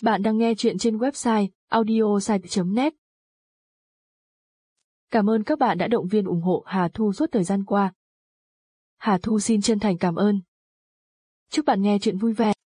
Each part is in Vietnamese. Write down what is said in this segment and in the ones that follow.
Bạn đang nghe chuyện trên website audiosite.net. Cảm ơn các bạn đã động viên ủng hộ Hà Thu suốt thời gian qua. Hà Thu xin chân thành cảm ơn. Chúc bạn nghe chuyện vui vẻ.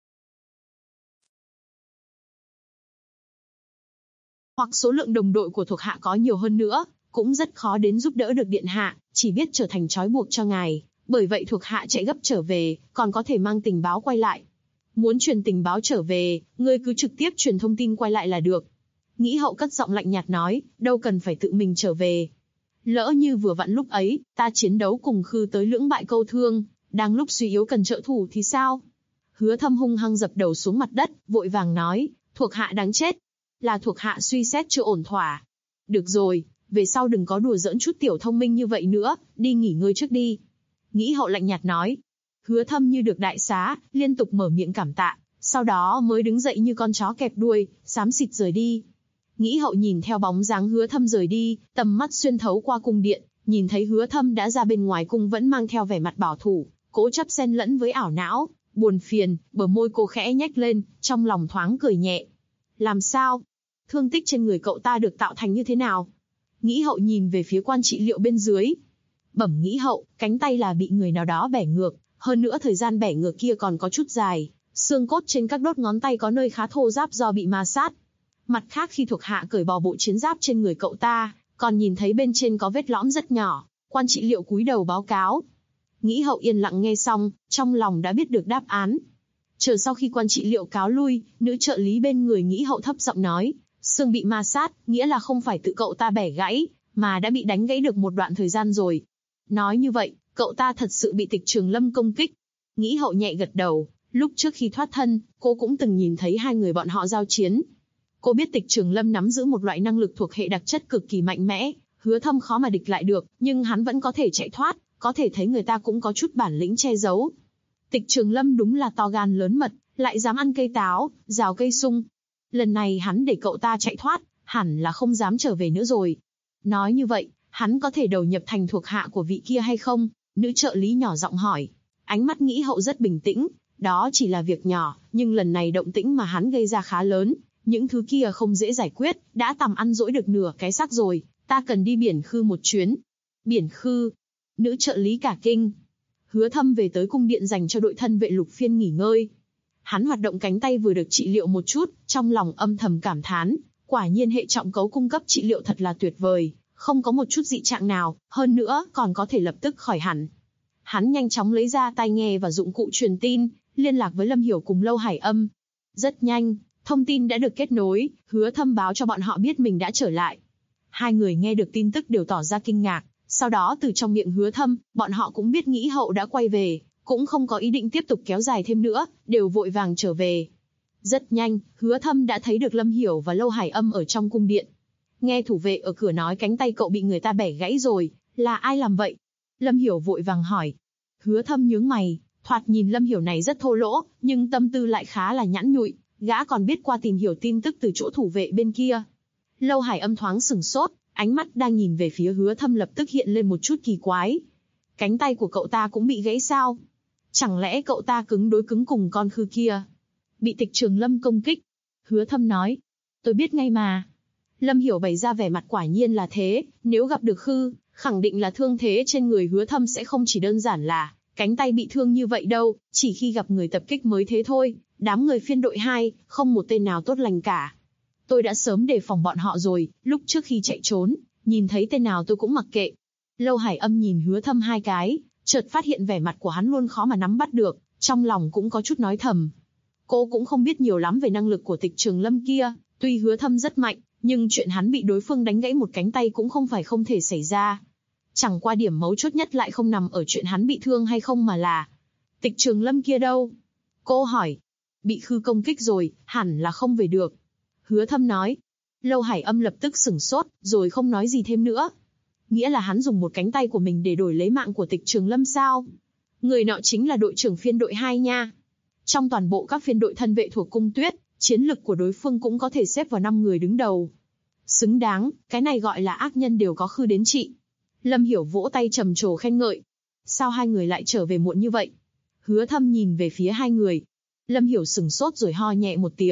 Hoặc số lượng đồng đội của thuộc hạ có nhiều hơn nữa, cũng rất khó đến giúp đỡ được điện hạ, chỉ biết trở thành trói buộc cho ngài. Bởi vậy thuộc hạ chạy gấp trở về, còn có thể mang tình báo quay lại. Muốn truyền tình báo trở về, ngươi cứ trực tiếp truyền thông tin quay lại là được. Nghĩ Hậu cất giọng lạnh nhạt nói, đâu cần phải tự mình trở về. Lỡ như vừa vặn lúc ấy, ta chiến đấu cùng Khư tới lưỡng bại câu thương, đang lúc suy yếu cần trợ thủ thì sao? Hứa Thâm hung hăng dập đầu xuống mặt đất, vội vàng nói, thuộc hạ đáng chết. Là thuộc hạ suy xét chưa ổn thỏa. Được rồi, về sau đừng có đùa giỡn chút tiểu thông minh như vậy nữa, đi nghỉ ngơi trước đi. Nghĩ Hậu lạnh nhạt nói. Hứa Thâm như được đại xá, liên tục mở miệng cảm tạ, sau đó mới đứng dậy như con chó kẹp đuôi, xám xịt rời đi. Nghĩ Hậu nhìn theo bóng dáng Hứa Thâm rời đi, tầm mắt xuyên thấu qua cung điện, nhìn thấy Hứa Thâm đã ra bên ngoài cung vẫn mang theo vẻ mặt bảo thủ, cố chấp xen lẫn với ảo não, buồn phiền, bờ môi cô khẽ nhếch lên, trong lòng thoáng cười nhẹ. Làm sao? Thương tích trên người cậu ta được tạo thành như thế nào? Nghĩ Hậu nhìn về phía quan trị liệu bên dưới. Bẩm Nghĩ Hậu, cánh tay là bị người nào đó bẻ ngược, hơn nữa thời gian bẻ ngược kia còn có chút dài, xương cốt trên các đốt ngón tay có nơi khá thô ráp do bị ma sát. Mặt khác khi thuộc hạ cởi bỏ bộ chiến giáp trên người cậu ta, còn nhìn thấy bên trên có vết lõm rất nhỏ, quan trị liệu cúi đầu báo cáo. Nghĩ Hậu yên lặng nghe xong, trong lòng đã biết được đáp án. Chờ sau khi quan trị liệu cáo lui, nữ trợ lý bên người Nghĩ Hậu thấp giọng nói, xương bị ma sát, nghĩa là không phải tự cậu ta bẻ gãy, mà đã bị đánh gãy được một đoạn thời gian rồi. Nói như vậy, cậu ta thật sự bị Tịch Trường Lâm công kích. Nghĩ Hậu nhẹ gật đầu, lúc trước khi thoát thân, cô cũng từng nhìn thấy hai người bọn họ giao chiến. Cô biết Tịch Trường Lâm nắm giữ một loại năng lực thuộc hệ đặc chất cực kỳ mạnh mẽ, Hứa Thâm khó mà địch lại được, nhưng hắn vẫn có thể chạy thoát, có thể thấy người ta cũng có chút bản lĩnh che giấu. Tịch Trường Lâm đúng là to gan lớn mật, lại dám ăn cây táo, rào cây sung. Lần này hắn để cậu ta chạy thoát, hẳn là không dám trở về nữa rồi. Nói như vậy, hắn có thể đầu nhập thành thuộc hạ của vị kia hay không? Nữ trợ lý nhỏ giọng hỏi. Ánh mắt Nghĩ Hậu rất bình tĩnh, đó chỉ là việc nhỏ, nhưng lần này động tĩnh mà hắn gây ra khá lớn, những thứ kia không dễ giải quyết, đã tầm ăn dỗi được nửa cái xác rồi, ta cần đi Biển Khư một chuyến. Biển Khư? Nữ trợ lý cả kinh. Hứa Thâm về tới cung điện dành cho đội thân vệ Lục Phiên nghỉ ngơi. Hắn hoạt động cánh tay vừa được trị liệu một chút, trong lòng âm thầm cảm thán, quả nhiên hệ trọng cấu cung cấp trị liệu thật là tuyệt vời, không có một chút dị trạng nào, hơn nữa còn có thể lập tức khỏi hẳn. Hắn nhanh chóng lấy ra tai nghe và dụng cụ truyền tin, liên lạc với Lâm Hiểu cùng Lâu Hải Âm. Rất nhanh, thông tin đã được kết nối, Hứa Thâm báo cho bọn họ biết mình đã trở lại. Hai người nghe được tin tức đều tỏ ra kinh ngạc, sau đó từ trong miệng Hứa Thâm, bọn họ cũng biết Nghĩ Hậu đã quay về, cũng không có ý định tiếp tục kéo dài thêm nữa, đều vội vàng trở về. Rất nhanh, Hứa Thâm đã thấy được Lâm Hiểu và Lâu Hải Âm ở trong cung điện. Nghe thủ vệ ở cửa nói cánh tay cậu bị người ta bẻ gãy rồi, là ai làm vậy? Lâm Hiểu vội vàng hỏi. Hứa Thâm nhướng mày, thoạt nhìn Lâm Hiểu này rất thô lỗ, nhưng tâm tư lại khá là nhẵn nhụi, gã còn biết qua tìm hiểu tin tức từ chỗ thủ vệ bên kia. Lâu Hải Âm thoáng sừng sốt, ánh mắt đang nhìn về phía Hứa Thâm lập tức hiện lên một chút kỳ quái. Cánh tay của cậu ta cũng bị gãy sao? Chẳng lẽ cậu ta cứng đối cứng cùng con Khư kia? Bị Tịch Trường Lâm công kích. Hứa Thâm nói. Tôi biết ngay mà. Lâm Hiểu bày ra vẻ mặt quả nhiên là thế, nếu gặp được Khư, khẳng định là thương thế trên người Hứa Thâm sẽ không chỉ đơn giản là cánh tay bị thương như vậy đâu, chỉ khi gặp người tập kích mới thế thôi, đám người phiên đội 2, không một tên nào tốt lành cả. Tôi đã sớm đề phòng bọn họ rồi, lúc trước khi chạy trốn, nhìn thấy tên nào tôi cũng mặc kệ. Lâu Hải Âm nhìn Hứa Thâm hai cái, chợt phát hiện vẻ mặt của hắn luôn khó mà nắm bắt được, trong lòng cũng có chút nói thầm. Cô cũng không biết nhiều lắm về năng lực của Tịch Trường Lâm kia, tuy Hứa Thâm rất mạnh, nhưng chuyện hắn bị đối phương đánh gãy một cánh tay cũng không phải không thể xảy ra. Chẳng qua điểm mấu chốt nhất lại không nằm ở chuyện hắn bị thương hay không mà là Tịch Trường Lâm kia đâu? Cô hỏi. Bị Khư công kích rồi, hẳn là không về được. Hứa Thâm nói. Lâu Hải Âm lập tức sửng sốt, rồi không nói gì thêm nữa. Nghĩa là hắn dùng một cánh tay của mình để đổi lấy mạng của Tịch Trường Lâm sao? Người nọ chính là đội trưởng phiên đội 2 nha. Trong toàn bộ các phiên đội thân vệ thuộc Cung Tuyết, chiến lực của đối phương cũng có thể xếp vào 5 người đứng đầu. Xứng đáng, cái này gọi là ác nhân đều có Khư đến trị. Lâm Hiểu vỗ tay trầm trồ khen ngợi. Sao hai người lại trở về muộn như vậy? Hứa Thâm nhìn về phía hai người. Lâm Hiểu sừng sốt rồi ho nhẹ một tiếng,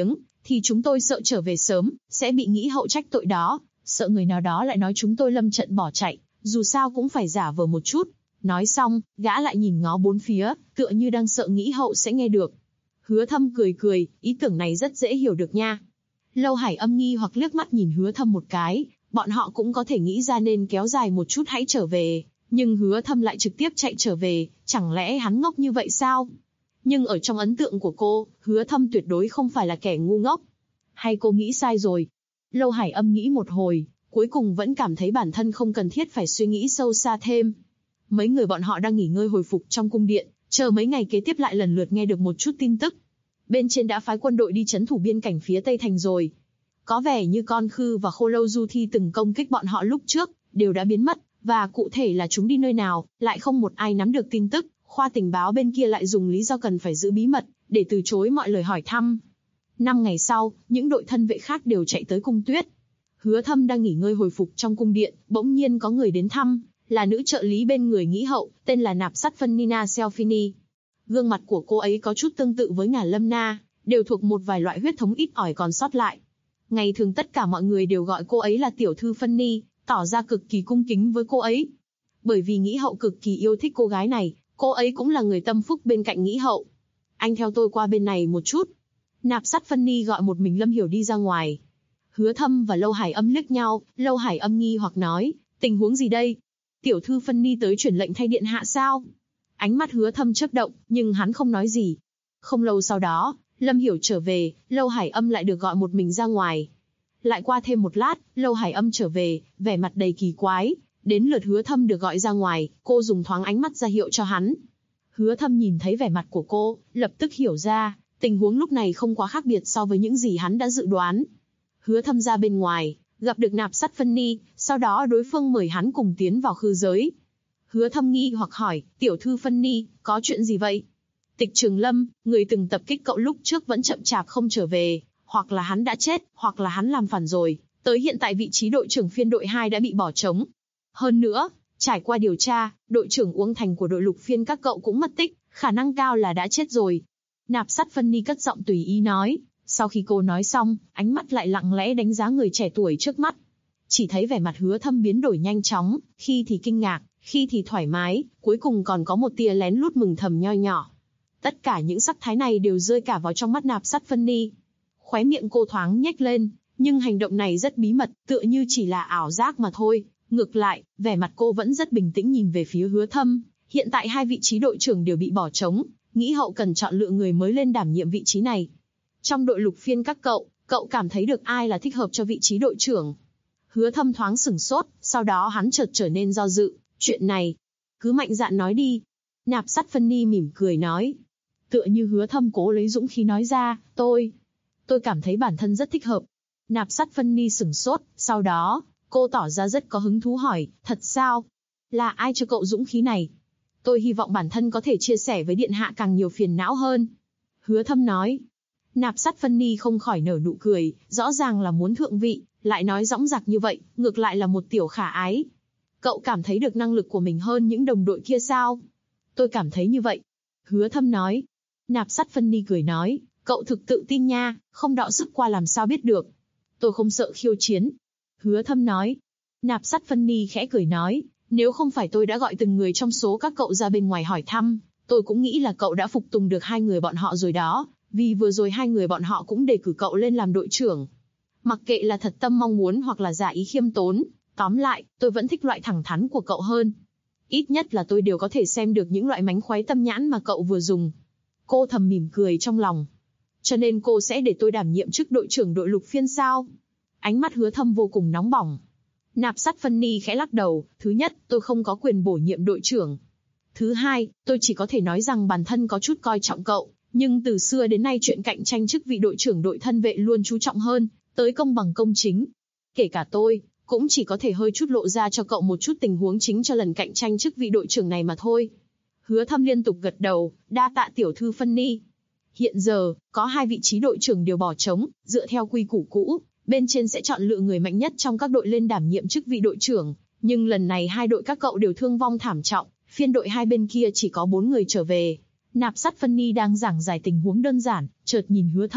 thì chúng tôi sợ trở về sớm, sẽ bị nghĩ hậu trách tội đó, sợ người nào đó lại nói chúng tôi lâm trận bỏ chạy, dù sao cũng phải giả vờ một chút. Nói xong, gã lại nhìn ngó bốn phía, tựa như đang sợ nghĩ hậu sẽ nghe được. Hứa Thâm cười cười, ý tưởng này rất dễ hiểu được nha. Lâu Hải Âm nghi hoặc liếc mắt nhìn Hứa Thâm một cái, bọn họ cũng có thể nghĩ ra nên kéo dài một chút hãy trở về, nhưng Hứa Thâm lại trực tiếp chạy trở về, chẳng lẽ hắn ngốc như vậy sao? Nhưng ở trong ấn tượng của cô, Hứa Thâm tuyệt đối không phải là kẻ ngu ngốc. Hay cô nghĩ sai rồi? Lâu Hải Âm nghĩ một hồi, cuối cùng vẫn cảm thấy bản thân không cần thiết phải suy nghĩ sâu xa thêm. Mấy người bọn họ đang nghỉ ngơi hồi phục trong cung điện, chờ mấy ngày kế tiếp lại lần lượt nghe được một chút tin tức. Bên trên đã phái quân đội đi trấn thủ biên cảnh phía Tây Thành rồi. Có vẻ như Con Khư và Khô Lâu Du Thi từng công kích bọn họ lúc trước, đều đã biến mất, và cụ thể là chúng đi nơi nào, lại không một ai nắm được tin tức. Khoa tình báo bên kia lại dùng lý do cần phải giữ bí mật, để từ chối mọi lời hỏi thăm. 5 ngày sau, những đội thân vệ khác đều chạy tới cung tuyết. Hứa Thâm đang nghỉ ngơi hồi phục trong cung điện, bỗng nhiên có người đến thăm, là nữ trợ lý bên người nghĩ hậu, tên là Nạp Sát Phân Nina Selfini. Gương mặt của cô ấy có chút tương tự với Ngà Lâm Na, đều thuộc một vài loại huyết thống ít ỏi còn sót lại. Ngày thường tất cả mọi người đều gọi cô ấy là tiểu thư Phân Ni, tỏ ra cực kỳ cung kính với cô ấy. Bởi vì nghĩ hậu cực kỳ yêu thích cô gái này, cô ấy cũng là người tâm phúc bên cạnh nghĩ hậu. Anh theo tôi qua bên này một chút. Nạp Sát Phân Ni gọi một mình Lâm Hiểu đi ra ngoài. Hứa Thâm và Lâu Hải Âm liếc nhau, Lâu Hải Âm nghi hoặc nói, tình huống gì đây? Tiểu thư Phân Ni tới truyền lệnh thay điện hạ sao? Ánh mắt Hứa Thâm chớp động, nhưng hắn không nói gì. Không lâu sau đó, Lâm Hiểu trở về, Lâu Hải Âm lại được gọi một mình ra ngoài. Lại qua thêm một lát, Lâu Hải Âm trở về, vẻ mặt đầy kỳ quái. Đến lượt Hứa Thâm được gọi ra ngoài, cô dùng thoáng ánh mắt ra hiệu cho hắn. Hứa Thâm nhìn thấy vẻ mặt của cô, lập tức hiểu ra, tình huống lúc này không quá khác biệt so với những gì hắn đã dự đoán. Hứa Thâm ra bên ngoài, gặp được Nạp Sát Phân Ni, sau đó đối phương mời hắn cùng tiến vào khư giới. Hứa Thâm nghi hoặc hỏi, tiểu thư Phân Ni, có chuyện gì vậy? Tịch Trường Lâm, người từng tập kích cậu lúc trước vẫn chậm chạp không trở về, hoặc là hắn đã chết, hoặc là hắn làm phản rồi, tới hiện tại vị trí đội trưởng phiên đội 2 đã bị bỏ trống. Hơn nữa, trải qua điều tra, đội trưởng Uông Thành của đội lục phiên các cậu cũng mất tích, khả năng cao là đã chết rồi. Nạp Sát Phân Ni cất giọng tùy ý nói, sau khi cô nói xong, ánh mắt lại lặng lẽ đánh giá người trẻ tuổi trước mắt. Chỉ thấy vẻ mặt Hứa Thâm biến đổi nhanh chóng, khi thì kinh ngạc, khi thì thoải mái, cuối cùng còn có một tia lén lút mừng thầm nho nhỏ. Tất cả những sắc thái này đều rơi cả vào trong mắt Nạp Sát Phân Ni. Khóe miệng cô thoáng nhếch lên, nhưng hành động này rất bí mật, tựa như chỉ là ảo giác mà thôi. Ngược lại, vẻ mặt cô vẫn rất bình tĩnh nhìn về phía Hứa Thâm. Hiện tại 2 vị trí đội trưởng đều bị bỏ trống, nghĩ hậu cần chọn lựa người mới lên đảm nhiệm vị trí này. Trong đội lục phiên các cậu cảm thấy được ai là thích hợp cho vị trí đội trưởng? Hứa Thâm thoáng sửng sốt, sau đó hắn chợt trở nên do dự. Chuyện này, cứ mạnh dạn nói đi. Nạp Sát Phân Ni mỉm cười nói. Tựa như Hứa Thâm cố lấy dũng khí nói ra, tôi cảm thấy bản thân rất thích hợp. Nạp Sát Phân Ni sửng sốt, sau đó, cô tỏ ra rất có hứng thú hỏi, thật sao? Là ai cho cậu dũng khí này? Tôi hy vọng bản thân có thể chia sẻ với điện hạ càng nhiều phiền não hơn. Hứa Thâm nói. Nạp Sát Phân Ni không khỏi nở nụ cười, rõ ràng là muốn thượng vị, lại nói dõng dạc như vậy, ngược lại là một tiểu khả ái. Cậu cảm thấy được năng lực của mình hơn những đồng đội kia sao? Tôi cảm thấy như vậy. Hứa Thâm nói. Nạp Sát Phân Ni cười nói, cậu thực tự tin nha, không đọ sức qua làm sao biết được. Tôi không sợ khiêu chiến. Hứa Thâm nói. Nạp Sát Phân Ni khẽ cười nói, nếu không phải tôi đã gọi từng người trong số các cậu ra bên ngoài hỏi thăm, tôi cũng nghĩ là cậu đã phục tùng được 2 người bọn họ rồi đó, vì vừa rồi 2 người bọn họ cũng đề cử cậu lên làm đội trưởng. Mặc kệ là thật tâm mong muốn hoặc là giả ý khiêm tốn, tóm lại, tôi vẫn thích loại thẳng thắn của cậu hơn. Ít nhất là tôi đều có thể xem được những loại mánh khóe tâm nhãn mà cậu vừa dùng. Cô thầm mỉm cười trong lòng. Cho nên cô sẽ để tôi đảm nhiệm chức đội trưởng đội lục phiên sao? Ánh mắt Hứa Thâm vô cùng nóng bỏng. Nạp Sát Phân Ni khẽ lắc đầu, thứ nhất, tôi không có quyền bổ nhiệm đội trưởng. Thứ hai, tôi chỉ có thể nói rằng bản thân có chút coi trọng cậu, nhưng từ xưa đến nay chuyện cạnh tranh chức vị đội trưởng đội thân vệ luôn chú trọng hơn tới công bằng công chính. Kể cả tôi, cũng chỉ có thể hơi chút lộ ra cho cậu một chút tình huống chính cho lần cạnh tranh chức vị đội trưởng này mà thôi. Hứa Thâm liên tục gật đầu, đa tạ tiểu thư Phân Ni. Hiện giờ, có 2 vị trí đội trưởng đều bỏ trống, dựa theo quy củ cũ, bên trên sẽ chọn lựa người mạnh nhất trong các đội lên đảm nhiệm chức vị đội trưởng, nhưng lần này 2 đội các cậu đều thương vong thảm trọng, phiên đội 2 bên kia chỉ có 4 người trở về. Nạp Sát Phân Ni đang giảng giải tình huống đơn giản, chợt nhìn Hứa Thâm,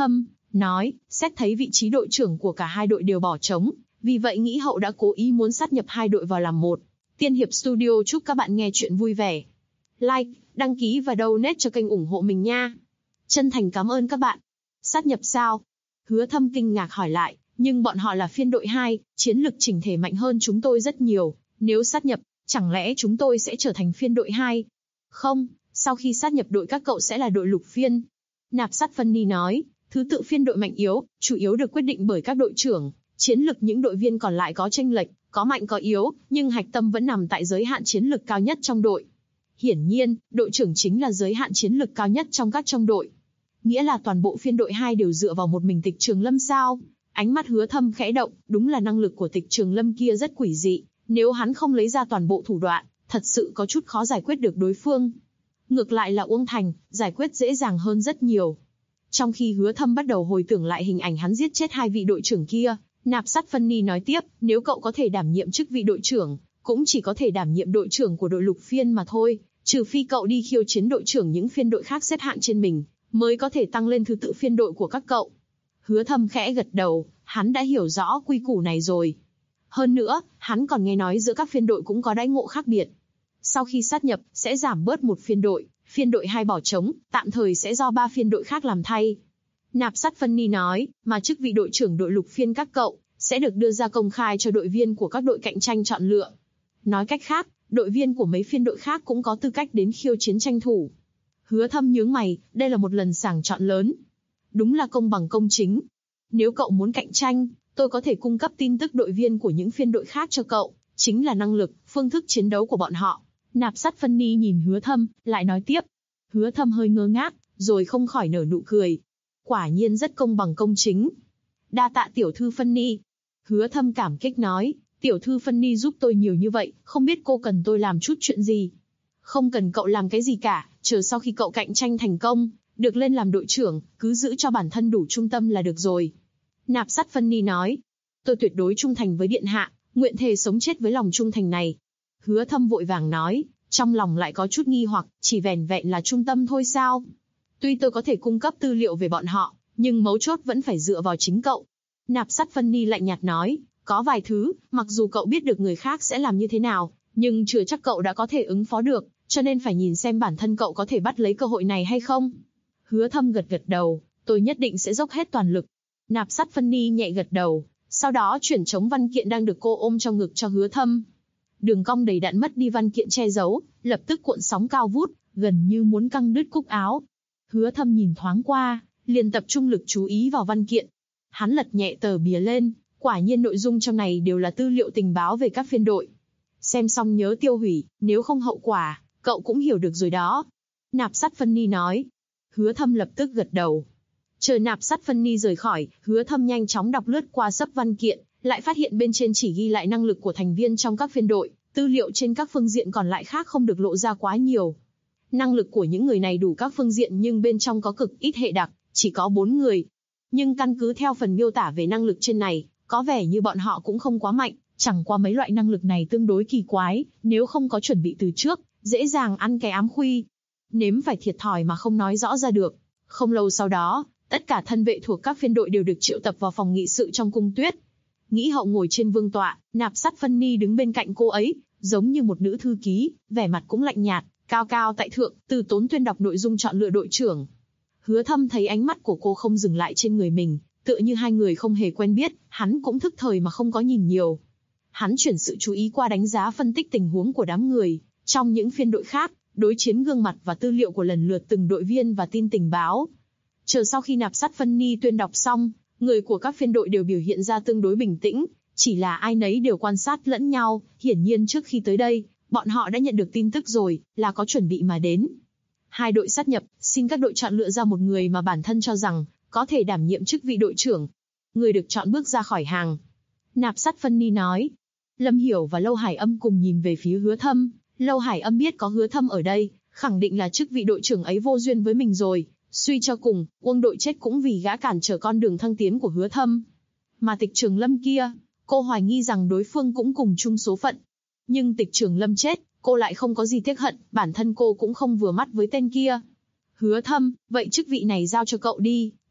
nói, xét thấy vị trí đội trưởng của cả hai đội đều bỏ trống, vì vậy nghĩ hậu đã cố ý muốn sát nhập hai đội vào làm một. Tiên Hiệp Studio chúc các bạn nghe chuyện vui vẻ. Like, đăng ký và donate cho kênh ủng hộ mình nha. Chân thành cảm ơn các bạn. Sát nhập sao? Hứa Thâm kinh ngạc hỏi lại, nhưng bọn họ là phiên đội 2, chiến lực chỉnh thể mạnh hơn chúng tôi rất nhiều. Nếu sát nhập, chẳng lẽ chúng tôi sẽ trở thành phiên đội 2? Không, sau khi sát nhập đội các cậu sẽ là đội lục phiên. Nạp Sát Phân Ni nói, thứ tự phiên đội mạnh yếu, chủ yếu được quyết định bởi các đội trưởng. Chiến lực những đội viên còn lại có chênh lệch, có mạnh có yếu, nhưng hạch tâm vẫn nằm tại giới hạn chiến lực cao nhất trong đội. Hiển nhiên, đội trưởng chính là giới hạn chiến lực cao nhất trong các trong đội. Nghĩa là toàn bộ phiên đội 2 đều dựa vào một mình Tịch Trường Lâm sao? Ánh mắt Hứa Thâm khẽ động, đúng là năng lực của Tịch Trường Lâm kia rất quỷ dị, nếu hắn không lấy ra toàn bộ thủ đoạn, thật sự có chút khó giải quyết được đối phương. Ngược lại là Uông Thành, giải quyết dễ dàng hơn rất nhiều. Trong khi Hứa Thâm bắt đầu hồi tưởng lại hình ảnh hắn giết chết hai vị đội trưởng kia, Nạp Sát Phân Ni nói tiếp, nếu cậu có thể đảm nhiệm chức vị đội trưởng, cũng chỉ có thể đảm nhiệm đội trưởng của đội lục phiên mà thôi, trừ phi cậu đi khiêu chiến đội trưởng những phiên đội khác xếp hạng trên mình, mới có thể tăng lên thứ tự phiên đội của các cậu. Hứa Thâm khẽ gật đầu, hắn đã hiểu rõ quy củ này rồi. Hơn nữa, hắn còn nghe nói giữa các phiên đội cũng có đãi ngộ khác biệt. Sau khi sát nhập, sẽ giảm bớt một phiên đội 2 bỏ trống, tạm thời sẽ do 3 phiên đội khác làm thay. Nạp Sát Phân Ni nói, mà chức vị đội trưởng đội lục phiên các cậu, sẽ được đưa ra công khai cho đội viên của các đội cạnh tranh chọn lựa. Nói cách khác, đội viên của mấy phiên đội khác cũng có tư cách đến khiêu chiến tranh thủ. Hứa Thâm nhướng mày, đây là một lần sàng chọn lớn. Đúng là công bằng công chính. Nếu cậu muốn cạnh tranh, tôi có thể cung cấp tin tức đội viên của những phiên đội khác cho cậu, chính là năng lực, phương thức chiến đấu của bọn họ. Nạp Sát Phân Ni nhìn Hứa Thâm, lại nói tiếp. Hứa Thâm hơi ngơ ngác, rồi không khỏi nở nụ cười. Quả nhiên rất công bằng công chính. Đa tạ tiểu thư Phân Ni. Hứa Thâm cảm kích nói, tiểu thư Phân Ni giúp tôi nhiều như vậy, không biết cô cần tôi làm chút chuyện gì. Không cần cậu làm cái gì cả, chờ sau khi cậu cạnh tranh thành công, được lên làm đội trưởng, cứ giữ cho bản thân đủ trung tâm là được rồi. Nạp Sát Phân Ni nói, tôi tuyệt đối trung thành với điện hạ, nguyện thề sống chết với lòng trung thành này. Hứa Thâm vội vàng nói, trong lòng lại có chút nghi hoặc, chỉ vẻn vẹn là trung tâm thôi sao? Tuy tôi có thể cung cấp tư liệu về bọn họ, nhưng mấu chốt vẫn phải dựa vào chính cậu. Nạp Sát Phân Ni lạnh nhạt nói, có vài thứ, mặc dù cậu biết được người khác sẽ làm như thế nào, nhưng chưa chắc cậu đã có thể ứng phó được, cho nên phải nhìn xem bản thân cậu có thể bắt lấy cơ hội này hay không. Hứa Thâm gật gật đầu, tôi nhất định sẽ dốc hết toàn lực. Nạp Sát Phân Ni nhẹ gật đầu, sau đó chuyển trống văn kiện đang được cô ôm trong ngực cho Hứa Thâm. Đường cong đầy đặn mất đi văn kiện che giấu, lập tức cuộn sóng cao vút, gần như muốn căng đứt cúc áo. Hứa Thâm nhìn thoáng qua, liền tập trung lực chú ý vào văn kiện. Hắn lật nhẹ tờ bìa lên, quả nhiên nội dung trong này đều là tư liệu tình báo về các phiên đội. Xem xong nhớ tiêu hủy, nếu không hậu quả, cậu cũng hiểu được rồi đó. Nạp Sát Phân Ni nói. Hứa Thâm lập tức gật đầu. Chờ Nạp Sát Phân Ni rời khỏi, Hứa Thâm nhanh chóng đọc lướt qua sấp văn kiện, lại phát hiện bên trên chỉ ghi lại năng lực của thành viên trong các phiên đội, tư liệu trên các phương diện còn lại khác không được lộ ra quá nhiều. Năng lực của những người này đủ các phương diện nhưng bên trong có cực ít hệ đặc, chỉ có 4 người. Nhưng căn cứ theo phần miêu tả về năng lực trên này, có vẻ như bọn họ cũng không quá mạnh, chẳng qua mấy loại năng lực này tương đối kỳ quái, nếu không có chuẩn bị từ trước, dễ dàng ăn cái ám khuy. Nếm phải thiệt thòi mà không nói rõ ra được. Không lâu sau đó, tất cả thân vệ thuộc các phiên đội đều được triệu tập vào phòng nghị sự trong cung tuyết. Nghĩ hậu ngồi trên vương tọa, Nạp Sát Phân Ni đứng bên cạnh cô ấy, giống như một nữ thư ký, vẻ mặt cũng lạnh nhạt, cao cao tại thượng, từ tốn tuyên đọc nội dung chọn lựa đội trưởng. Hứa Thâm thấy ánh mắt của cô không dừng lại trên người mình, tựa như hai người không hề quen biết, hắn cũng thức thời mà không có nhìn nhiều. Hắn chuyển sự chú ý qua đánh giá phân tích tình huống của đám người trong những phiên đội khác, đối chiến gương mặt và tư liệu của lần lượt từng đội viên và tin tình báo. Chờ sau khi Nạp Sát Phân Ni tuyên đọc xong, người của các phiên đội đều biểu hiện ra tương đối bình tĩnh, chỉ là ai nấy đều quan sát lẫn nhau, hiển nhiên trước khi tới đây, bọn họ đã nhận được tin tức rồi, là có chuẩn bị mà đến. Hai đội sát nhập, xin các đội chọn lựa ra một người mà bản thân cho rằng có thể đảm nhiệm chức vị đội trưởng. Người được chọn bước ra khỏi hàng. Nạp Sát Phân Ni nói. Lâm Hiểu và Lâu Hải Âm cùng nhìn về phía Hứa Thâm. Lâu Hải Âm biết có Hứa Thâm ở đây, khẳng định là chức vị đội trưởng ấy vô duyên với mình rồi. Suy cho cùng, Uông đội chết cũng vì gã cản trở con đường thăng tiến của Hứa Thâm. Mà Tịch Trường Lâm kia, cô hoài nghi rằng đối phương cũng cùng chung số phận. Nhưng Tịch Trường Lâm chết, cô lại không có gì tiếc hận, bản thân cô cũng không vừa mắt với tên kia. Hứa Thâm, vậy chức vị này giao cho cậu đi,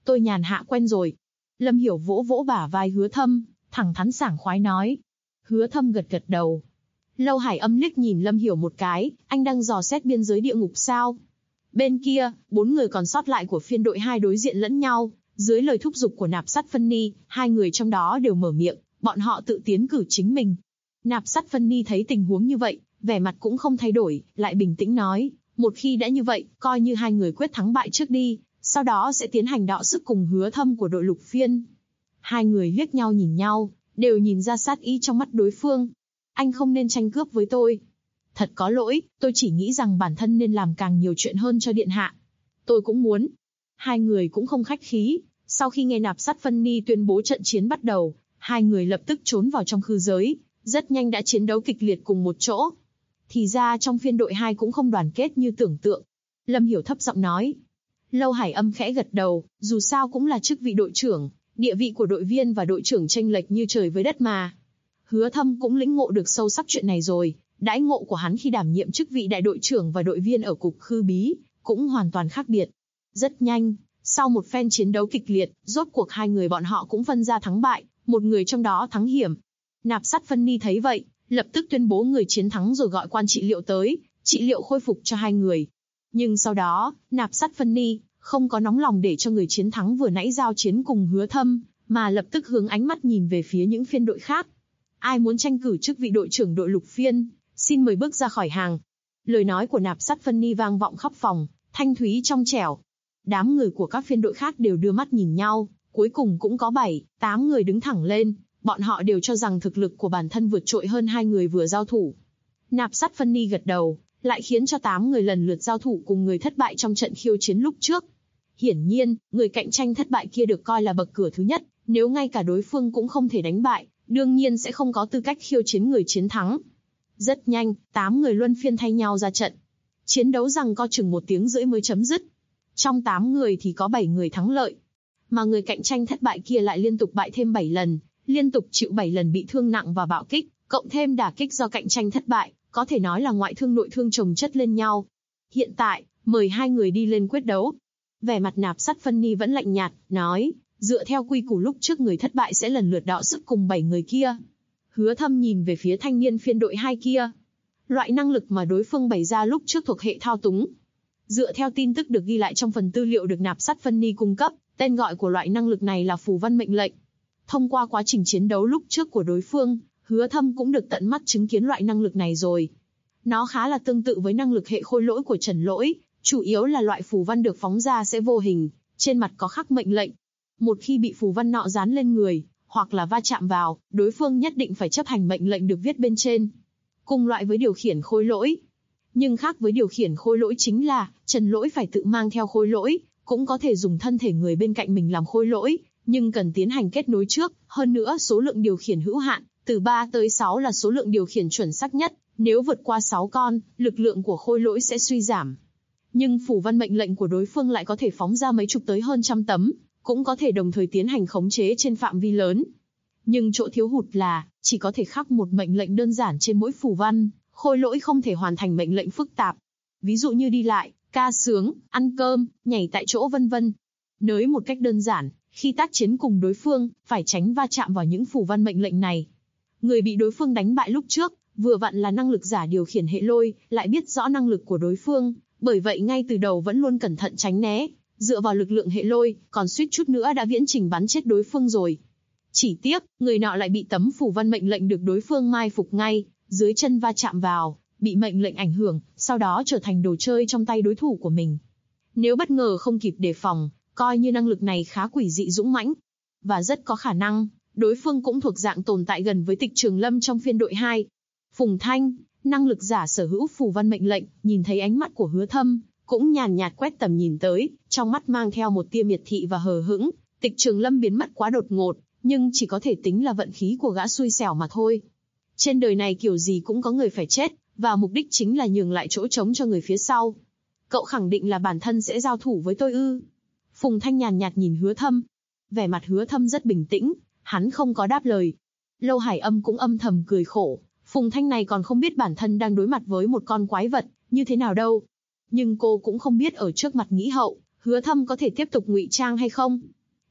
Tôi nhàn hạ quen rồi. Lâm Hiểu vỗ vỗ bả vai Hứa Thâm, thẳng thắn sảng khoái nói. Hứa Thâm gật gật đầu. Lâu Hải Âm liếc nhìn Lâm Hiểu một cái, anh đang dò xét biên giới địa ngục sao? Bên kia, 4 người còn sót lại của phiên đội 2 đối diện lẫn nhau, dưới lời thúc giục của Nạp Sắt Phân Ni, 2 người trong đó đều mở miệng, bọn họ tự tiến cử chính mình. Nạp Sắt Phân Ni thấy tình huống như vậy, vẻ mặt cũng không thay đổi, lại bình tĩnh nói, một khi đã như vậy, coi như 2 người quyết thắng bại trước đi, sau đó sẽ tiến hành đọ sức cùng Hứa Thâm của đội Lục Phiên. 2 người liếc nhau nhìn nhau, đều nhìn ra sát ý trong mắt đối phương. Anh không nên tranh cướp với tôi. Thật có lỗi, tôi chỉ nghĩ rằng bản thân nên làm càng nhiều chuyện hơn cho điện hạ. Tôi cũng muốn. 2 người cũng không khách khí, sau khi nghe Nạp Sắt Phân Ni tuyên bố trận chiến bắt đầu, 2 người lập tức trốn vào trong khư giới, rất nhanh đã chiến đấu kịch liệt cùng một chỗ. Thì ra trong phiên đội 2 cũng không đoàn kết như tưởng tượng. Lâm Hiểu thấp giọng nói. Lâu Hải Âm khẽ gật đầu, dù sao cũng là chức vị đội trưởng, địa vị của đội viên và đội trưởng chênh lệch như trời với đất mà. Hứa Thâm cũng lĩnh ngộ được sâu sắc chuyện này rồi, đãi ngộ của hắn khi đảm nhiệm chức vị đại đội trưởng và đội viên ở cục khư bí, cũng hoàn toàn khác biệt. Rất nhanh, sau một phen chiến đấu kịch liệt, rốt cuộc 2 người bọn họ cũng phân ra thắng bại, một người trong đó thắng hiểm. Nạp Sắt Phân Ni thấy vậy, lập tức tuyên bố người chiến thắng rồi gọi quan trị liệu tới, trị liệu khôi phục cho 2 người. Nhưng sau đó, Nạp Sắt Phân Ni không có nóng lòng để cho người chiến thắng vừa nãy giao chiến cùng Hứa Thâm, mà lập tức hướng ánh mắt nhìn về phía những phiên đội khác. Ai muốn tranh cử chức vị đội trưởng đội Lục Phiên, xin mời bước ra khỏi hàng. Lời nói của Nạp Sắt Phân Ni vang vọng khắp phòng, thanh thúy trong trẻo. Đám người của các phiên đội khác đều đưa mắt nhìn nhau, cuối cùng cũng có 7-8 người đứng thẳng lên, bọn họ đều cho rằng thực lực của bản thân vượt trội hơn 2 người vừa giao thủ. Nạp Sắt Phân Ni gật đầu, lại khiến cho 8 người lần lượt giao thủ cùng người thất bại trong trận khiêu chiến lúc trước. Hiển nhiên, người cạnh tranh thất bại kia được coi là bậc cửa thứ nhất, nếu ngay cả đối phương cũng không thể đánh bại, đương nhiên sẽ không có tư cách khiêu chiến người chiến thắng. Rất nhanh, 8 người luân phiên thay nhau ra trận. Chiến đấu giằng co chừng 1 tiếng rưỡi mới chấm dứt. Trong 8 người thì có 7 người thắng lợi. Mà người cạnh tranh thất bại kia lại liên tục bại thêm 7 lần, liên tục chịu 7 lần bị thương nặng và bạo kích, cộng thêm đả kích do cạnh tranh thất bại, có thể nói là ngoại thương nội thương chồng chất lên nhau. Hiện tại, mời 2 người đi lên quyết đấu. Vẻ mặt Nạp Sắt Phân Ni vẫn lạnh nhạt, nói, dựa theo quy củ lúc trước người thất bại sẽ lần lượt đọ sức cùng 7 người kia. Hứa Thâm nhìn về phía thanh niên phiên đội 2 kia. Loại năng lực mà đối phương bày ra lúc trước thuộc hệ thao túng. Dựa theo tin tức được ghi lại trong phần tư liệu được Nạp Sắt Phân Ni cung cấp, tên gọi của loại năng lực này là phù văn mệnh lệnh. Thông qua quá trình chiến đấu lúc trước của đối phương, Hứa Thâm cũng được tận mắt chứng kiến loại năng lực này rồi. Nó khá là tương tự với năng lực hệ khôi lỗi của Trần Lỗi, chủ yếu là loại phù văn được phóng ra sẽ vô hình, trên mặt có khắc mệnh lệnh. Một khi bị phù văn nọ dán lên người, hoặc là va chạm vào, đối phương nhất định phải chấp hành mệnh lệnh được viết bên trên. Cùng loại với điều khiển khôi lỗi. Nhưng khác với điều khiển khôi lỗi chính là, Trần Lỗi phải tự mang theo khôi lỗi, cũng có thể dùng thân thể người bên cạnh mình làm khôi lỗi, nhưng cần tiến hành kết nối trước, hơn nữa số lượng điều khiển hữu hạn, từ 3 tới 6 là số lượng điều khiển chuẩn xác nhất, nếu vượt qua 6 con, lực lượng của khôi lỗi sẽ suy giảm. Nhưng phù văn mệnh lệnh của đối phương lại có thể phóng ra mấy chục tới hơn trăm tấm, cũng có thể đồng thời tiến hành khống chế trên phạm vi lớn. Nhưng chỗ thiếu hụt là, chỉ có thể khắc một mệnh lệnh đơn giản trên mỗi phù văn, khôi lỗi không thể hoàn thành mệnh lệnh phức tạp. Ví dụ như đi lại, ca sướng, ăn cơm, nhảy tại chỗ vân vân. Nói một cách đơn giản, khi tác chiến cùng đối phương, phải tránh va chạm vào những phù văn mệnh lệnh này. Người bị đối phương đánh bại lúc trước, vừa vặn là năng lực giả điều khiển hệ lôi, lại biết rõ năng lực của đối phương, bởi vậy ngay từ đầu vẫn luôn cẩn thận tránh né, dựa vào lực lượng hệ lôi, còn suýt chút nữa đã viễn trình bắn chết đối phương rồi. Chỉ tiếc, người nọ lại bị tấm phù văn mệnh lệnh được đối phương mai phục ngay, dưới chân va chạm vào, bị mệnh lệnh ảnh hưởng, sau đó trở thành đồ chơi trong tay đối thủ của mình. Nếu bất ngờ không kịp đề phòng, coi như năng lực này khá quỷ dị dũng mãnh, và rất có khả năng, đối phương cũng thuộc dạng tồn tại gần với Tịch Trường Lâm trong phiên đội 2. Phùng Thanh, năng lực giả sở hữu phù văn mệnh lệnh, nhìn thấy ánh mắt của Hứa Thâm, cũng nhàn nhạt quét tầm nhìn tới, trong mắt mang theo một tia miệt thị và hờ hững. Tịch Trường Lâm biến mất quá đột ngột, nhưng chỉ có thể tính là vận khí của gã xui xẻo mà thôi. Trên đời này kiểu gì cũng có người phải chết, và mục đích chính là nhường lại chỗ trống cho người phía sau. Cậu khẳng định là bản thân sẽ giao thủ với tôi ư? Phùng Thanh nhàn nhạt nhìn Hứa Thâm. Vẻ mặt Hứa Thâm rất bình tĩnh, hắn không có đáp lời. Lâu Hải Âm cũng âm thầm cười khổ, Phùng Thanh này còn không biết bản thân đang đối mặt với một con quái vật, như thế nào đâu. Nhưng cô cũng không biết ở trước mặt nghĩ hậu, Hứa Thâm có thể tiếp tục ngụy trang hay không.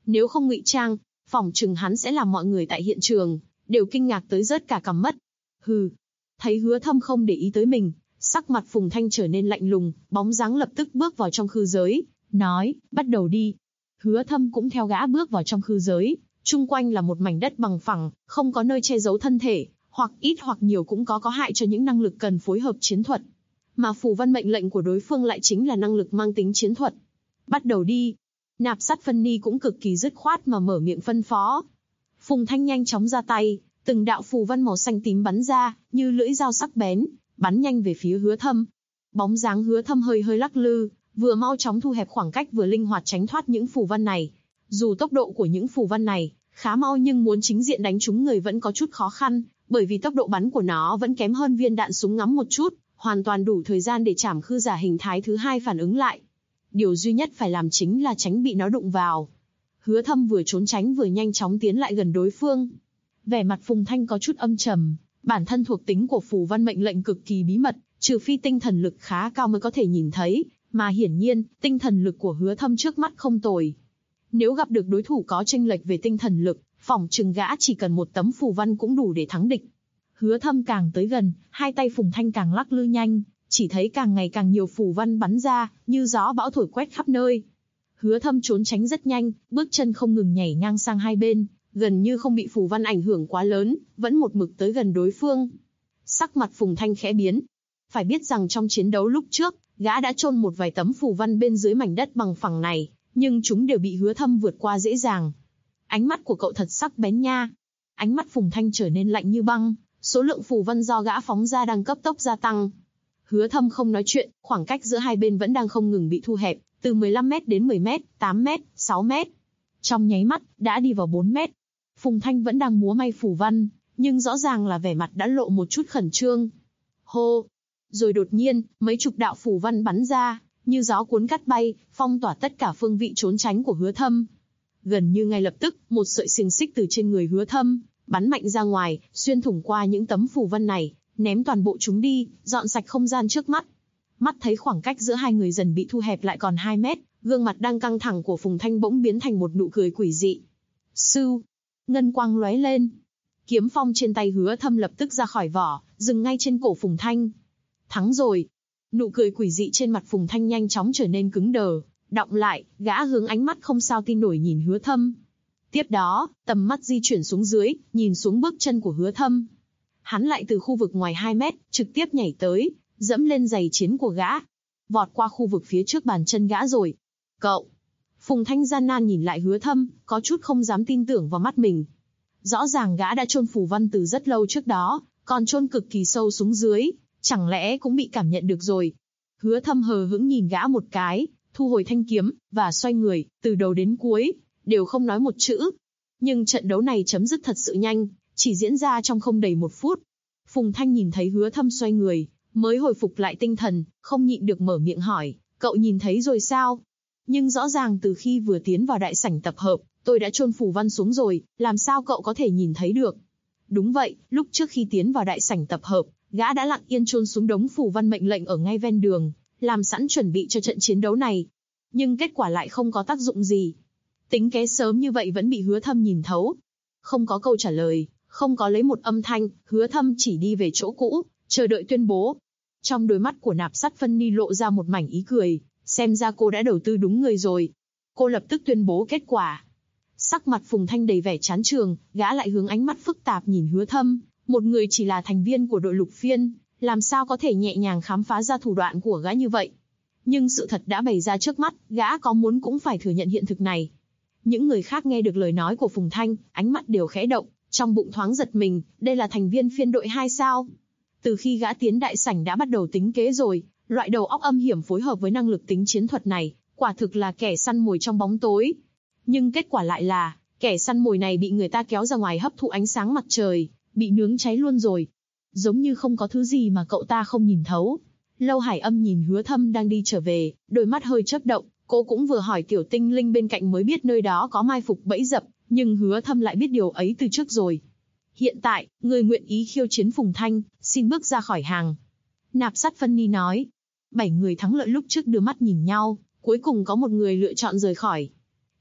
Nếu không ngụy trang, phỏng chừng hắn sẽ làm mọi người tại hiện trường đều kinh ngạc tới rớt cả cằm mất. Hừ. Thấy Hứa Thâm không để ý tới mình, sắc mặt Phùng Thanh trở nên lạnh lùng, bóng dáng lập tức bước vào trong khư giới, nói, bắt đầu đi. Hứa Thâm cũng theo gã bước vào trong khư giới, chung quanh là một mảnh đất bằng phẳng, không có nơi che giấu thân thể, hoặc ít hoặc nhiều cũng có hại cho những năng lực cần phối hợp chiến thuật. Mà phù văn mệnh lệnh của đối phương lại chính là năng lực mang tính chiến thuật. Bắt đầu đi. Nạp Sát Phân Ni cũng cực kỳ dứt khoát mà mở miệng phân phó. Phùng Thanh nhanh chóng ra tay, từng đạo phù văn màu xanh tím bắn ra, như lưỡi dao sắc bén, bắn nhanh về phía Hứa Thâm. Bóng dáng Hứa Thâm hơi hơi lắc lư, vừa mau chóng thu hẹp khoảng cách vừa linh hoạt tránh thoát những phù văn này. Dù tốc độ của những phù văn này khá mau nhưng muốn chính diện đánh trúng người vẫn có chút khó khăn, bởi vì tốc độ bắn của nó vẫn kém hơn viên đạn súng ngắm một chút, hoàn toàn đủ thời gian để trảm khư giả hình thái thứ hai phản ứng lại. Điều duy nhất phải làm chính là tránh bị nó đụng vào. Hứa Thâm vừa trốn tránh vừa nhanh chóng tiến lại gần đối phương. Vẻ mặt Phùng Thanh có chút âm trầm, bản thân thuộc tính của phù văn mệnh lệnh cực kỳ bí mật, trừ phi tinh thần lực khá cao mới có thể nhìn thấy, mà hiển nhiên, tinh thần lực của Hứa Thâm trước mắt không tồi. Nếu gặp được đối thủ có chênh lệch về tinh thần lực, phỏng chừng gã chỉ cần một tấm phù văn cũng đủ để thắng địch. Hứa Thâm càng tới gần, hai tay Phùng Thanh càng lắc lư nhanh, chỉ thấy càng ngày càng nhiều phù văn bắn ra, như gió bão thổi quét khắp nơi. Hứa Thâm trốn tránh rất nhanh, bước chân không ngừng nhảy ngang sang hai bên, gần như không bị phù văn ảnh hưởng quá lớn, vẫn một mực tới gần đối phương. Sắc mặt Phùng Thanh khẽ biến. Phải biết rằng trong chiến đấu lúc trước, gã đã chôn một vài tấm phù văn bên dưới mảnh đất bằng phẳng này, nhưng chúng đều bị Hứa Thâm vượt qua dễ dàng. Ánh mắt của cậu thật sắc bén nha. Ánh mắt Phùng Thanh trở nên lạnh như băng, số lượng phù văn do gã phóng ra đang cấp tốc gia tăng. Hứa Thâm không nói chuyện, khoảng cách giữa hai bên vẫn đang không ngừng bị thu hẹp, từ 15 mét đến 10 mét, 8 mét, 6 mét. Trong nháy mắt, đã đi vào 4 mét. Phùng Thanh vẫn đang múa may phù văn, nhưng rõ ràng là vẻ mặt đã lộ một chút khẩn trương. Hô! Rồi đột nhiên, mấy chục đạo phù văn bắn ra, như gió cuốn cát bay, phong tỏa tất cả phương vị trốn tránh của Hứa Thâm. Gần như ngay lập tức, một sợi xiềng xích từ trên người Hứa Thâm bắn mạnh ra ngoài, xuyên thủng qua những tấm phù văn này, ném toàn bộ chúng đi, dọn sạch không gian trước mắt. Mắt thấy khoảng cách giữa hai người dần bị thu hẹp lại còn 2 mét, gương mặt đang căng thẳng của Phùng Thanh bỗng biến thành một nụ cười quỷ dị. Sưu! Ngân quang lóe lên. Kiếm phong trên tay Hứa Thâm lập tức ra khỏi vỏ, dừng ngay trên cổ Phùng Thanh. Thắng rồi! Nụ cười quỷ dị trên mặt Phùng Thanh nhanh chóng trở nên cứng đờ, đọng lại, gã hướng ánh mắt không sao tin nổi nhìn Hứa Thâm. Tiếp đó, tầm mắt di chuyển xuống dưới, nhìn xuống bước chân của Hứa Thâm. Hắn lại từ khu vực ngoài 2 mét, trực tiếp nhảy tới, dẫm lên giày chiến của gã. Vọt qua khu vực phía trước bàn chân gã rồi. Cậu! Phùng Thanh gian nan nhìn lại Hứa Thâm, có chút không dám tin tưởng vào mắt mình. Rõ ràng gã đã chôn phù văn từ rất lâu trước đó, còn chôn cực kỳ sâu xuống dưới, chẳng lẽ cũng bị cảm nhận được rồi. Hứa Thâm hờ hững nhìn gã một cái, thu hồi thanh kiếm, và xoay người, từ đầu đến cuối, đều không nói một chữ. Nhưng trận đấu này chấm dứt thật sự nhanh, chỉ diễn ra trong không đầy 1 phút. Phùng Thanh nhìn thấy Hứa Thâm xoay người, mới hồi phục lại tinh thần, không nhịn được mở miệng hỏi, cậu nhìn thấy rồi sao? Nhưng rõ ràng từ khi vừa tiến vào đại sảnh tập hợp, tôi đã chôn phù văn xuống rồi, làm sao cậu có thể nhìn thấy được? Đúng vậy, lúc trước khi tiến vào đại sảnh tập hợp, gã đã lặng yên chôn xuống đống phù văn mệnh lệnh ở ngay ven đường, làm sẵn chuẩn bị cho trận chiến đấu này. Nhưng kết quả lại không có tác dụng gì. Tính kế sớm như vậy vẫn bị Hứa Thâm nhìn thấu. Không có câu trả lời, không có lấy một âm thanh, Hứa Thâm chỉ đi về chỗ cũ, chờ đợi tuyên bố. Trong đôi mắt của Nạp Sát Phân Ni lộ ra một mảnh ý cười, xem ra cô đã đầu tư đúng người rồi. Cô lập tức tuyên bố kết quả. Sắc mặt Phùng Thanh đầy vẻ chán trường, gã lại hướng ánh mắt phức tạp nhìn Hứa Thâm, một người chỉ là thành viên của đội Lục Phiên, làm sao có thể nhẹ nhàng khám phá ra thủ đoạn của gã như vậy. Nhưng sự thật đã bày ra trước mắt, gã có muốn cũng phải thừa nhận hiện thực này. Những người khác nghe được lời nói của Phùng Thanh, ánh mắt đều khẽ động, trong bụng thoáng giật mình, đây là thành viên phiên đội 2 sao? Từ khi gã tiến đại sảnh đã bắt đầu tính kế rồi, loại đầu óc âm hiểm phối hợp với năng lực tính chiến thuật này, quả thực là kẻ săn mồi trong bóng tối. Nhưng kết quả lại là, kẻ săn mồi này bị người ta kéo ra ngoài hấp thụ ánh sáng mặt trời, bị nướng cháy luôn rồi. Giống như không có thứ gì mà cậu ta không nhìn thấu. Lâu Hải Âm nhìn Hứa Thâm đang đi trở về, đôi mắt hơi chớp động, cô cũng vừa hỏi tiểu tinh linh bên cạnh mới biết nơi đó có mai phục bẫy dập, nhưng Hứa Thâm lại biết điều ấy từ trước rồi. Hiện tại, người nguyện ý khiêu chiến Phùng Thanh, xin bước ra khỏi hàng. Nạp Sát Phân Ni nói. 7 người thắng lợi lúc trước đưa mắt nhìn nhau, cuối cùng có một người lựa chọn rời khỏi.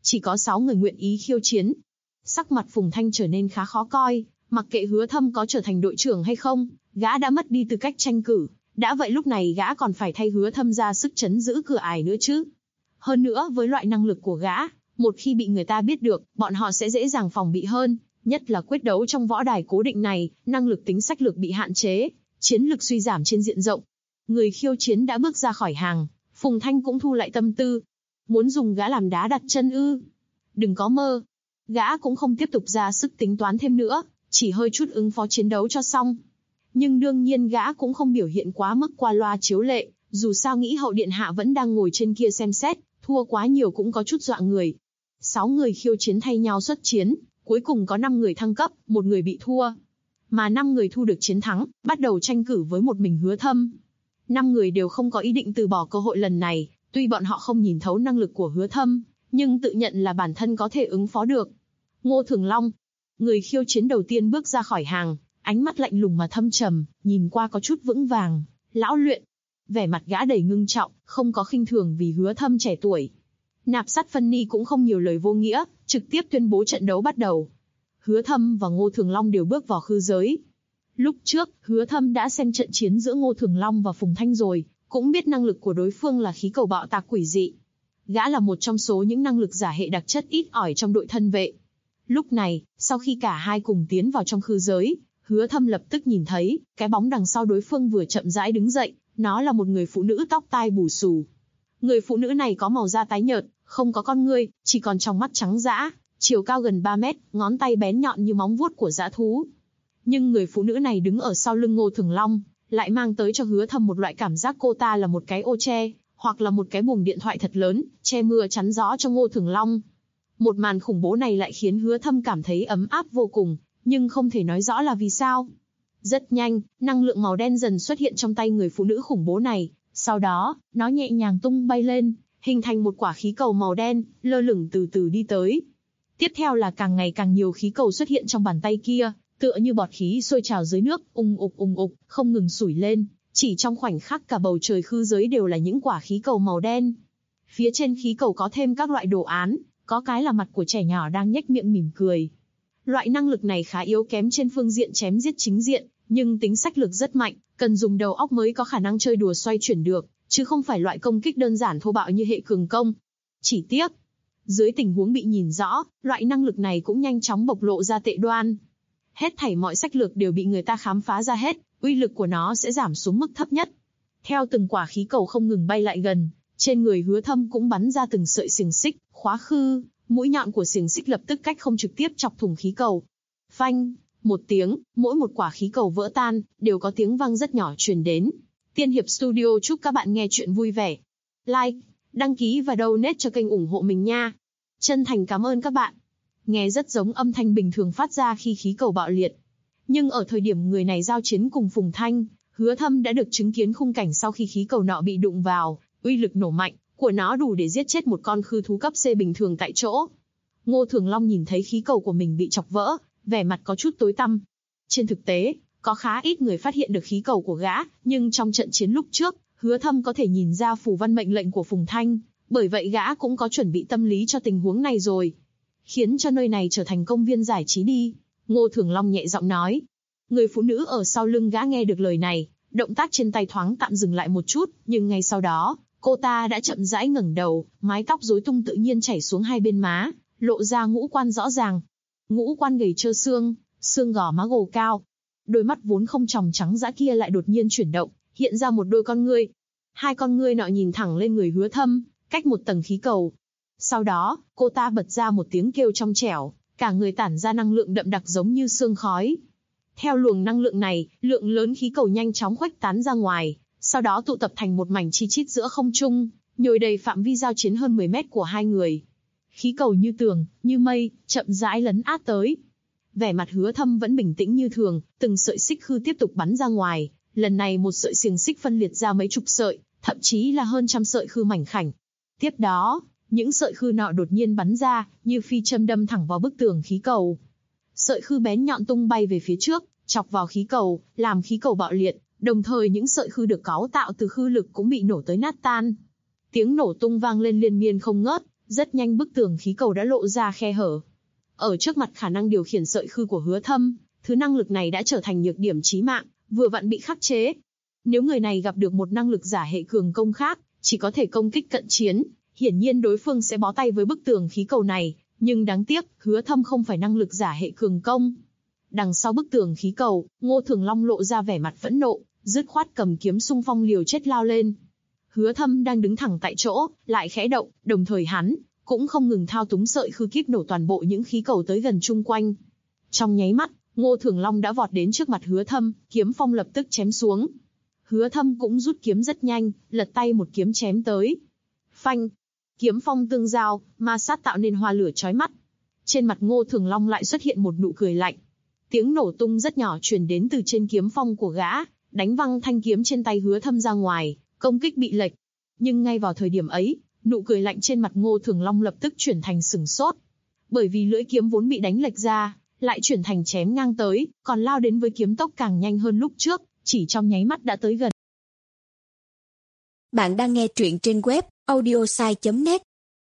chỉ có 6 người nguyện ý khiêu chiến. Sắc mặt Phùng Thanh trở nên khá khó coi, mặc kệ Hứa Thâm có trở thành đội trưởng hay không, gã đã mất đi tư cách tranh cử, đã vậy lúc này gã còn phải thay Hứa Thâm ra sức trấn giữ cửa ải nữa chứ. Hơn nữa với loại năng lực của gã, một khi bị người ta biết được, bọn họ sẽ dễ dàng phòng bị hơn, nhất là quyết đấu trong võ đài cố định này, năng lực tính sách lược bị hạn chế, chiến lực suy giảm trên diện rộng. Người khiêu chiến đã bước ra khỏi hàng, Phùng Thanh cũng thu lại tâm tư. Muốn dùng gã làm đá đặt chân ư? Đừng có mơ. Gã cũng không tiếp tục ra sức tính toán thêm nữa, chỉ hơi chút ứng phó chiến đấu cho xong. Nhưng đương nhiên gã cũng không biểu hiện quá mức qua loa chiếu lệ, dù sao nghĩ hậu điện hạ vẫn đang ngồi trên kia xem xét, thua quá nhiều cũng có chút dọa người. 6 người khiêu chiến thay nhau xuất chiến, cuối cùng có 5 người thăng cấp, 1 người bị thua. Mà 5 người thu được chiến thắng, bắt đầu tranh cử với một mình Hứa Thâm. 5 người đều không có ý định từ bỏ cơ hội lần này, tuy bọn họ không nhìn thấu năng lực của Hứa Thâm, nhưng tự nhận là bản thân có thể ứng phó được. Ngô Thường Long, người khiêu chiến đầu tiên bước ra khỏi hàng, ánh mắt lạnh lùng mà thâm trầm, nhìn qua có chút vững vàng, lão luyện. Vẻ mặt gã đầy ngưng trọng, không có khinh thường vì Hứa Thâm trẻ tuổi. Nạp Sát Phân Ni cũng không nhiều lời vô nghĩa, trực tiếp tuyên bố trận đấu bắt đầu. Hứa Thâm và Ngô Thường Long đều bước vào khư giới. Lúc trước, Hứa Thâm đã xem trận chiến giữa Ngô Thường Long và Phùng Thanh rồi, cũng biết năng lực của đối phương là khí cầu bạo tạc quỷ dị. Gã là một trong số những năng lực giả hệ đặc chất ít ỏi trong đội thân vệ. Lúc này, sau khi cả hai cùng tiến vào trong khư giới, Hứa Thâm lập tức nhìn thấy, cái bóng đằng sau đối phương vừa chậm rãi đứng dậy, nó là một người phụ nữ tóc tai bù xù. Người phụ nữ này có màu da tái nhợt, không có con ngươi, chỉ còn trong mắt trắng dã, chiều cao gần 3 mét, ngón tay bén nhọn như móng vuốt của dã thú. Nhưng người phụ nữ này đứng ở sau lưng Ngô Thường Long, lại mang tới cho Hứa Thâm một loại cảm giác cô ta là một cái ô che, hoặc là một cái buồng điện thoại thật lớn, che mưa chắn gió cho Ngô Thường Long. Một màn khủng bố này lại khiến Hứa Thâm cảm thấy ấm áp vô cùng, nhưng không thể nói rõ là vì sao. Rất nhanh, năng lượng màu đen dần xuất hiện trong tay người phụ nữ khủng bố này, sau đó, nó nhẹ nhàng tung bay lên, hình thành một quả khí cầu màu đen, lơ lửng từ từ đi tới. Tiếp theo là càng ngày càng nhiều khí cầu xuất hiện trong bàn tay kia, tựa như bọt khí sôi trào dưới nước, ung ục, không ngừng sủi lên, chỉ trong khoảnh khắc cả bầu trời khư giới đều là những quả khí cầu màu đen. Phía trên khí cầu có thêm các loại đồ án, có cái là mặt của trẻ nhỏ đang nhếch miệng mỉm cười. Loại năng lực này khá yếu kém trên phương diện chém giết chính diện, nhưng tính sách lược rất mạnh, cần dùng đầu óc mới có khả năng chơi đùa xoay chuyển được, chứ không phải loại công kích đơn giản thô bạo như hệ cường công. Chỉ tiếc, dưới tình huống bị nhìn rõ, loại năng lực này cũng nhanh chóng bộc lộ ra tệ đoan. Hết thảy mọi sách lược đều bị người ta khám phá ra hết, uy lực của nó sẽ giảm xuống mức thấp nhất. Theo từng quả khí cầu không ngừng bay lại gần, trên người Hứa Thâm cũng bắn ra từng sợi xiềng xích, khóa khư, mũi nhọn của xiềng xích lập tức cách không trực tiếp chọc thủng khí cầu. Phanh, một tiếng, mỗi một quả khí cầu vỡ tan, đều có tiếng vang rất nhỏ truyền đến. Tiên Hiệp Studio chúc các bạn nghe chuyện vui vẻ. Like, đăng ký và donate cho kênh ủng hộ mình nha. Chân thành cảm ơn các bạn. Nghe rất giống âm thanh bình thường phát ra khi khí cầu bạo liệt. Nhưng ở thời điểm người này giao chiến cùng Phùng Thanh, Hứa Thâm đã được chứng kiến khung cảnh sau khi khí cầu nọ bị đụng vào, uy lực nổ mạnh của nó đủ để giết chết một con khư thú cấp C bình thường tại chỗ. Ngô Thường Long nhìn thấy khí cầu của mình bị chọc vỡ, vẻ mặt có chút tối tăm. Trên thực tế, có khá ít người phát hiện được khí cầu của gã, nhưng trong trận chiến lúc trước, Hứa Thâm có thể nhìn ra phù văn mệnh lệnh của Phùng Thanh, bởi vậy gã cũng có chuẩn bị tâm lý cho tình huống này rồi. Khiến cho nơi này trở thành công viên giải trí đi, Ngô Thường Long nhẹ giọng nói. Người phụ nữ ở sau lưng gã nghe được lời này, động tác trên tay thoáng tạm dừng lại một chút, nhưng ngay sau đó, cô ta đã chậm rãi ngẩng đầu, mái tóc rối tung tự nhiên chảy xuống hai bên má, lộ ra ngũ quan rõ ràng. Ngũ quan gầy trơ xương, xương gò má gồ cao. Đôi mắt vốn không tròng trắng dã kia lại đột nhiên chuyển động, hiện ra một đôi con ngươi. Hai con ngươi nọ nhìn thẳng lên người Hứa Thâm, cách một tầng khí cầu. Sau đó, cô ta bật ra một tiếng kêu trong trẻo, cả người tản ra năng lượng đậm đặc giống như sương khói. Theo luồng năng lượng này, lượng lớn khí cầu nhanh chóng khuếch tán ra ngoài, sau đó tụ tập thành một mảnh chi chít giữa không trung, nhồi đầy phạm vi giao chiến hơn 10 mét của hai người. Khí cầu như tường, như mây, chậm rãi lấn át tới. Vẻ mặt Hứa Thâm vẫn bình tĩnh như thường, từng sợi xích khư tiếp tục bắn ra ngoài, lần này một sợi xiềng xích phân liệt ra mấy chục sợi, thậm chí là hơn trăm sợi khư mảnh khảnh. Tiếp đó, những sợi khư nọ đột nhiên bắn ra, như phi châm đâm thẳng vào bức tường khí cầu. Sợi khư bén nhọn tung bay về phía trước, chọc vào khí cầu, làm khí cầu bạo liệt, đồng thời những sợi khư được cấu tạo từ khư lực cũng bị nổ tới nát tan. Tiếng nổ tung vang lên liên miên không ngớt, Rất nhanh bức tường khí cầu đã lộ ra khe hở. Ở trước mặt khả năng điều khiển sợi khư của Hứa Thâm, thứ năng lực này đã trở thành nhược điểm chí mạng, vừa vặn bị khắc chế. Nếu người này gặp được một năng lực giả hệ cường công khác, chỉ có thể công kích cận chiến, hiển nhiên đối phương sẽ bó tay với bức tường khí cầu này, nhưng đáng tiếc, Hứa Thâm không phải năng lực giả hệ cường công. Đằng sau bức tường khí cầu, Ngô Thường Long lộ ra vẻ mặt phẫn nộ, dứt khoát cầm kiếm xung phong liều chết lao lên. Hứa Thâm đang đứng thẳng tại chỗ, lại khẽ động, đồng thời hắn cũng không ngừng thao túng sợi khư kíp nổ toàn bộ những khí cầu tới gần chung quanh. Trong nháy mắt, Ngô Thường Long đã vọt đến trước mặt Hứa Thâm, kiếm phong lập tức chém xuống. Hứa Thâm cũng rút kiếm rất nhanh, lật tay một kiếm chém tới. Phanh! Kiếm phong tương giao, ma sát tạo nên hoa lửa chói mắt. Trên mặt Ngô Thường Long lại xuất hiện một nụ cười lạnh. Tiếng nổ tung rất nhỏ truyền đến từ trên kiếm phong của gã, đánh văng thanh kiếm trên tay Hứa Thâm ra ngoài, công kích bị lệch. Nhưng ngay vào thời điểm ấy, nụ cười lạnh trên mặt Ngô Thường Long lập tức chuyển thành sừng sốt. Bởi vì lưỡi kiếm vốn bị đánh lệch ra, lại chuyển thành chém ngang tới, còn lao đến với kiếm tốc càng nhanh hơn lúc trước, chỉ trong nháy mắt đã tới gần. Bạn đang nghe truyện trên web audiosai.net.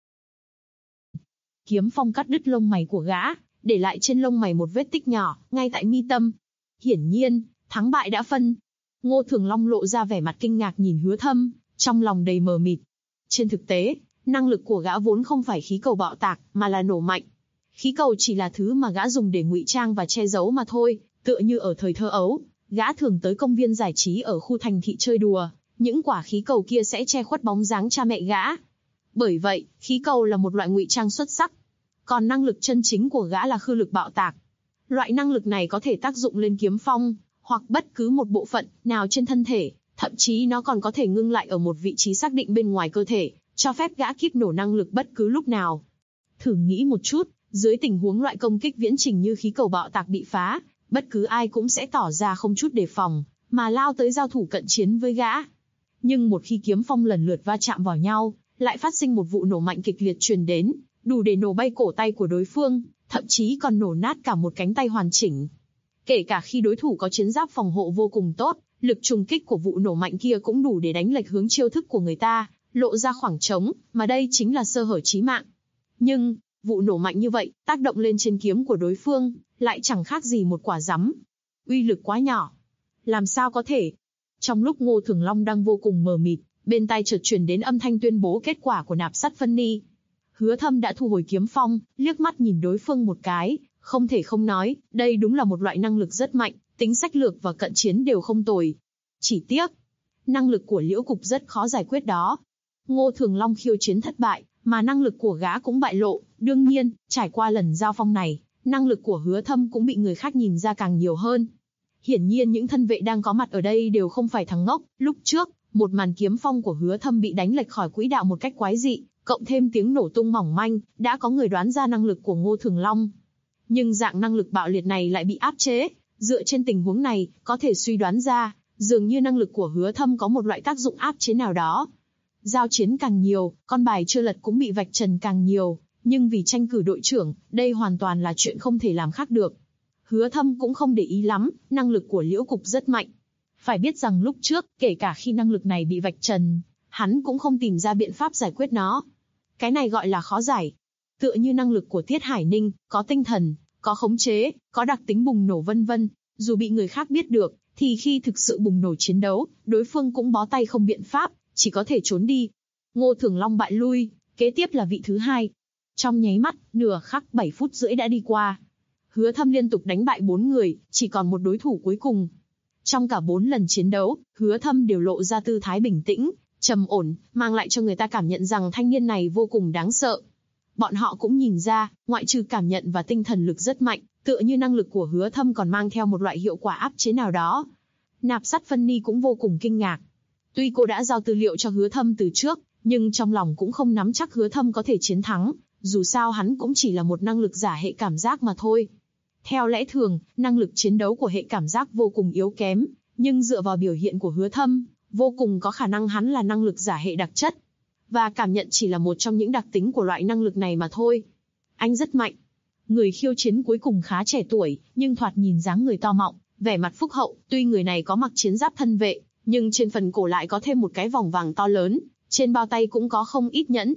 Kiếm phong cắt đứt lông mày của gã, để lại trên lông mày một vết tích nhỏ, ngay tại mi tâm. Hiển nhiên, thắng bại đã phân. Ngô Thường Long lộ ra vẻ mặt kinh ngạc nhìn Hứa Thâm, trong lòng đầy mờ mịt. Trên thực tế, năng lực của gã vốn không phải khí cầu bạo tạc, mà là nổ mạnh. Khí cầu chỉ là thứ mà gã dùng để ngụy trang và che giấu mà thôi, tựa như ở thời thơ ấu, gã thường tới công viên giải trí ở khu thành thị chơi đùa, những quả khí cầu kia sẽ che khuất bóng dáng cha mẹ gã. Bởi vậy, khí cầu là một loại ngụy trang xuất sắc. Còn năng lực chân chính của gã là khư lực bạo tạc. Loại năng lực này có thể tác dụng lên kiếm phong, hoặc bất cứ một bộ phận nào trên thân thể, thậm chí nó còn có thể ngưng lại ở một vị trí xác định bên ngoài cơ thể, cho phép gã kíp nổ năng lực bất cứ lúc nào. Thử nghĩ một chút, dưới tình huống loại công kích viễn trình như khí cầu bạo tạc bị phá, bất cứ ai cũng sẽ tỏ ra không chút đề phòng, mà lao tới giao thủ cận chiến với gã. Nhưng một khi kiếm phong lần lượt va chạm vào nhau, lại phát sinh một vụ nổ mạnh kịch liệt truyền đến, đủ để nổ bay cổ tay của đối phương, thậm chí còn nổ nát cả một cánh tay hoàn chỉnh. Kể cả khi đối thủ có chiến giáp phòng hộ vô cùng tốt, lực trùng kích của vụ nổ mạnh kia cũng đủ để đánh lệch hướng chiêu thức của người ta, lộ ra khoảng trống, mà đây chính là sơ hở chí mạng. Nhưng, vụ nổ mạnh như vậy, tác động lên trên kiếm của đối phương, lại chẳng khác gì một quả rắm. Uy lực quá nhỏ. Làm sao có thể? Trong lúc Ngô Thường Long đang vô cùng mờ mịt, bên tai chợt truyền đến âm thanh tuyên bố kết quả của nạp sắt phân ni. Hứa Thâm đã thu hồi kiếm phong, liếc mắt nhìn đối phương một cái, không thể không nói, đây đúng là một loại năng lực rất mạnh, tính sách lược và cận chiến đều không tồi. Chỉ tiếc, năng lực của Liễu Cục rất khó giải quyết đó. Ngô Thường Long khiêu chiến thất bại, mà năng lực của gã cũng bại lộ, đương nhiên, trải qua lần giao phong này, năng lực của Hứa Thâm cũng bị người khác nhìn ra càng nhiều hơn. Hiển nhiên những thân vệ đang có mặt ở đây đều không phải thằng ngốc, lúc trước, một màn kiếm phong của Hứa Thâm bị đánh lệch khỏi quỹ đạo một cách quái dị, cộng thêm tiếng nổ tung mỏng manh, đã có người đoán ra năng lực của Ngô Thường Long. Nhưng dạng năng lực bạo liệt này lại bị áp chế, dựa trên tình huống này, có thể suy đoán ra, dường như năng lực của Hứa Thâm có một loại tác dụng áp chế nào đó. Giao chiến càng nhiều, con bài chưa lật cũng bị vạch trần càng nhiều, nhưng vì tranh cử đội trưởng, đây hoàn toàn là chuyện không thể làm khác được. Hứa Thâm cũng không để ý lắm, năng lực của Liễu Cục rất mạnh. Phải biết rằng lúc trước, kể cả khi năng lực này bị vạch trần, hắn cũng không tìm ra biện pháp giải quyết nó. Cái này gọi là khó giải. Tựa như năng lực của Tiết Hải Ninh, có tinh thần, có khống chế, có đặc tính bùng nổ vân vân. Dù bị người khác biết được, thì khi thực sự bùng nổ chiến đấu, đối phương cũng bó tay không biện pháp, chỉ có thể trốn đi. Ngô Thường Long bại lui, kế tiếp là vị thứ hai. Trong nháy mắt, nửa khắc 7 phút rưỡi đã đi qua. Hứa Thâm liên tục đánh bại 4 người, chỉ còn một đối thủ cuối cùng. Trong cả 4 lần chiến đấu, Hứa Thâm đều lộ ra tư thái bình tĩnh, trầm ổn, mang lại cho người ta cảm nhận rằng thanh niên này vô cùng đáng sợ. Bọn họ cũng nhìn ra, ngoại trừ cảm nhận và tinh thần lực rất mạnh, tựa như năng lực của Hứa Thâm còn mang theo một loại hiệu quả áp chế nào đó. Nạp sắt phân ni cũng vô cùng kinh ngạc. Tuy cô đã giao tư liệu cho Hứa Thâm từ trước, nhưng trong lòng cũng không nắm chắc Hứa Thâm có thể chiến thắng, dù sao hắn cũng chỉ là một năng lực giả hệ cảm giác mà thôi. Theo lẽ thường, năng lực chiến đấu của hệ cảm giác vô cùng yếu kém, nhưng dựa vào biểu hiện của Hứa Thâm, vô cùng có khả năng hắn là năng lực giả hệ đặc chất. Và cảm nhận chỉ là một trong những đặc tính của loại năng lực này mà thôi. Anh rất mạnh. Người khiêu chiến cuối cùng khá trẻ tuổi, nhưng thoạt nhìn dáng người to mọng, vẻ mặt phúc hậu, tuy người này có mặc chiến giáp thân vệ, nhưng trên phần cổ lại có thêm một cái vòng vàng to lớn, trên bao tay cũng có không ít nhẫn.